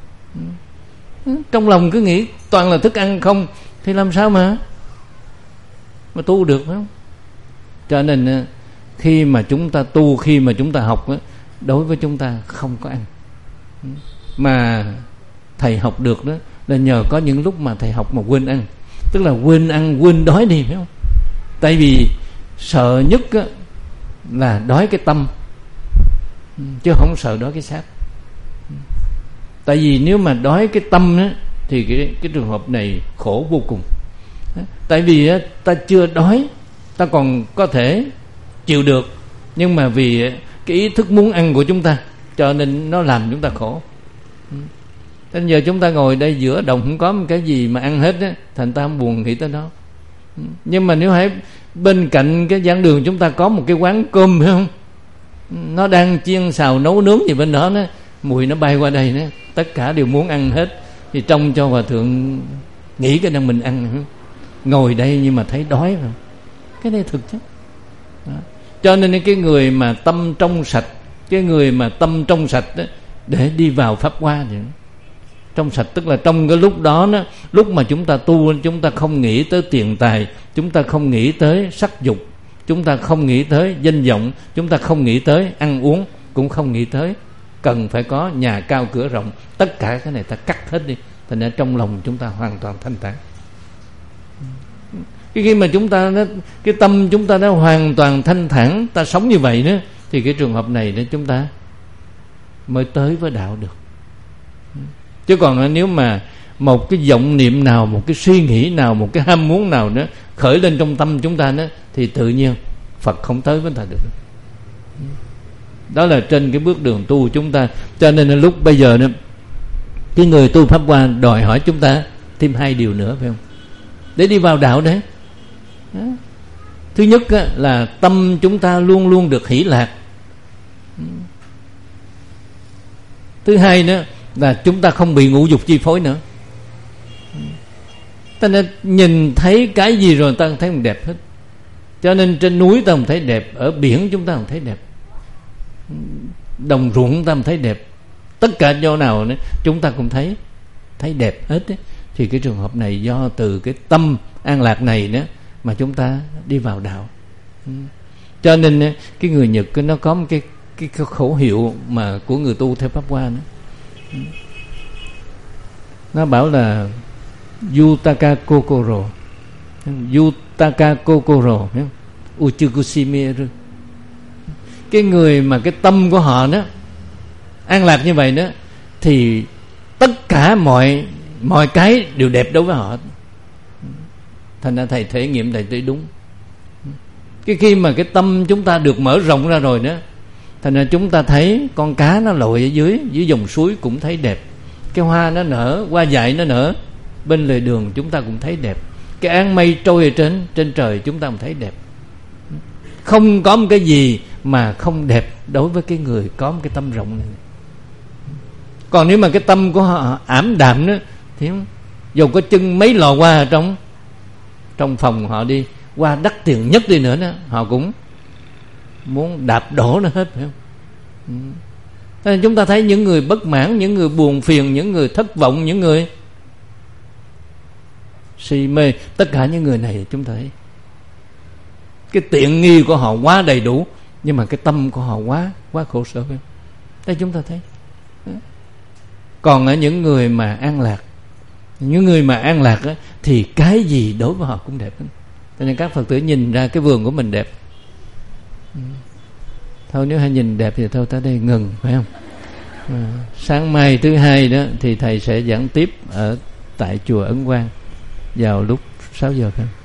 Trong lòng cứ nghĩ toàn là thức ăn không, thì làm sao mà mà tu được, phải không? Cho nên khi mà chúng ta tu, khi mà chúng ta học, đối với chúng ta không có ăn. Mà thầy học được đó là nhờ có những lúc mà thầy học mà quên ăn. Tức là quên ăn, quên đói đi, phải không? Tại vì sợ nhất là đói cái tâm, chứ không sợ đói cái xác. Tại vì nếu mà đói cái tâm á, thì cái, cái trường hợp này khổ vô cùng. Tại vì á, ta chưa đói, ta còn có thể chịu được, nhưng mà vì cái ý thức muốn ăn của chúng ta, cho nên nó làm chúng ta khổ. Nên giờ chúng ta ngồi đây giữa đồng không có một cái gì mà ăn hết á, thành ta không buồn nghĩ tới đó. Nhưng mà nếu hãy bên cạnh cái giảng đường chúng ta có một cái quán cơm, phải không? Nó đang chiên xào nấu nướng gì bên đó, đó mùi nó bay qua đây đó, tất cả đều muốn ăn hết. Thì trông cho hòa thượng nghĩ cái năng mình ăn, ngồi đây nhưng mà thấy đói rồi. Cái này thực chứ. Đó. Cho nên cái người mà tâm trong sạch, cái người mà tâm trong sạch đó, để đi vào pháp hoa thì trong sạch, tức là trong cái lúc đó, đó lúc mà chúng ta tu, chúng ta không nghĩ tới tiền tài, chúng ta không nghĩ tới sắc dục, chúng ta không nghĩ tới danh vọng, chúng ta không nghĩ tới ăn uống, cũng không nghĩ tới cần phải có nhà cao cửa rộng. Tất cả cái này ta cắt hết đi, thành ra trong lòng chúng ta hoàn toàn thanh thản. Cái khi mà chúng ta nó, cái tâm chúng ta nó hoàn toàn thanh thản, ta sống như vậy nữa, thì cái trường hợp này đó chúng ta mới tới với đạo được. Chứ còn nếu mà một cái vọng niệm nào, một cái suy nghĩ nào, một cái ham muốn nào đó khởi lên trong tâm chúng ta đó, thì tự nhiên Phật không tới với ta được. Đó là trên cái bước đường tu chúng ta. Cho nên là lúc bây giờ đó, cái người tu pháp hoa đòi hỏi chúng ta thêm hai điều nữa, phải không? Để đi vào đạo đấy. Đó. Thứ nhất á, là tâm chúng ta luôn luôn được hỷ lạc. Thứ hai nữa là chúng ta không bị ngũ dục chi phối nữa. Ta nên nhìn thấy cái gì rồi ta thấy mình đẹp hết. Cho nên trên núi ta không thấy đẹp, ở biển chúng ta không thấy đẹp, đồng ruộng ta không thấy đẹp, tất cả chỗ nào nữa, chúng ta cũng thấy thấy đẹp hết ấy. Thì cái trường hợp này do từ cái tâm an lạc này nữa mà chúng ta đi vào đạo. Cho nên cái người Nhật nó có một cái, cái, cái khẩu hiệu mà của người tu theo pháp hoa nữa. Nó bảo là Yutaka Kokoro, Yutaka Kokoro, Uchukushimiru. Cái người mà cái tâm của họ đó an lạc như vậy đó, thì tất cả mọi mọi cái đều đẹp đối với họ. Thành ra thầy thể nghiệm thầy thấy đúng. Cái khi mà cái tâm chúng ta được mở rộng ra rồi đó, thành ra chúng ta thấy con cá nó lội ở dưới dưới dòng suối cũng thấy đẹp, cái hoa nó nở, hoa dại nó nở bên lề đường chúng ta cũng thấy đẹp, cái áng mây trôi ở trên trên trời chúng ta cũng thấy đẹp. Không có một cái gì mà không đẹp đối với cái người có một cái tâm rộng này. Còn nếu mà cái tâm của họ ảm đạm nữa thì dù có chân mấy lò hoa ở trong trong phòng họ đi, hoa đắt tiền nhất đi nữa đó, họ cũng muốn đạp đổ nó hết, phải không? Ừ. Nên chúng ta thấy những người bất mãn, những người buồn phiền, những người thất vọng, những người si mê, tất cả những người này chúng ta thấy cái tiện nghi của họ quá đầy đủ, nhưng mà cái tâm của họ quá quá khổ sở. Đây chúng ta thấy. Còn ở những người mà an lạc, những người mà an lạc á, thì cái gì đối với họ cũng đẹp. Cho nên các Phật tử nhìn ra cái vườn của mình đẹp, thôi nếu hay nhìn đẹp thì thôi tới đây ngừng, phải không? À, sáng mai thứ hai đó thì thầy sẽ giảng tiếp ở tại chùa Ấn Quang vào lúc sáu giờ.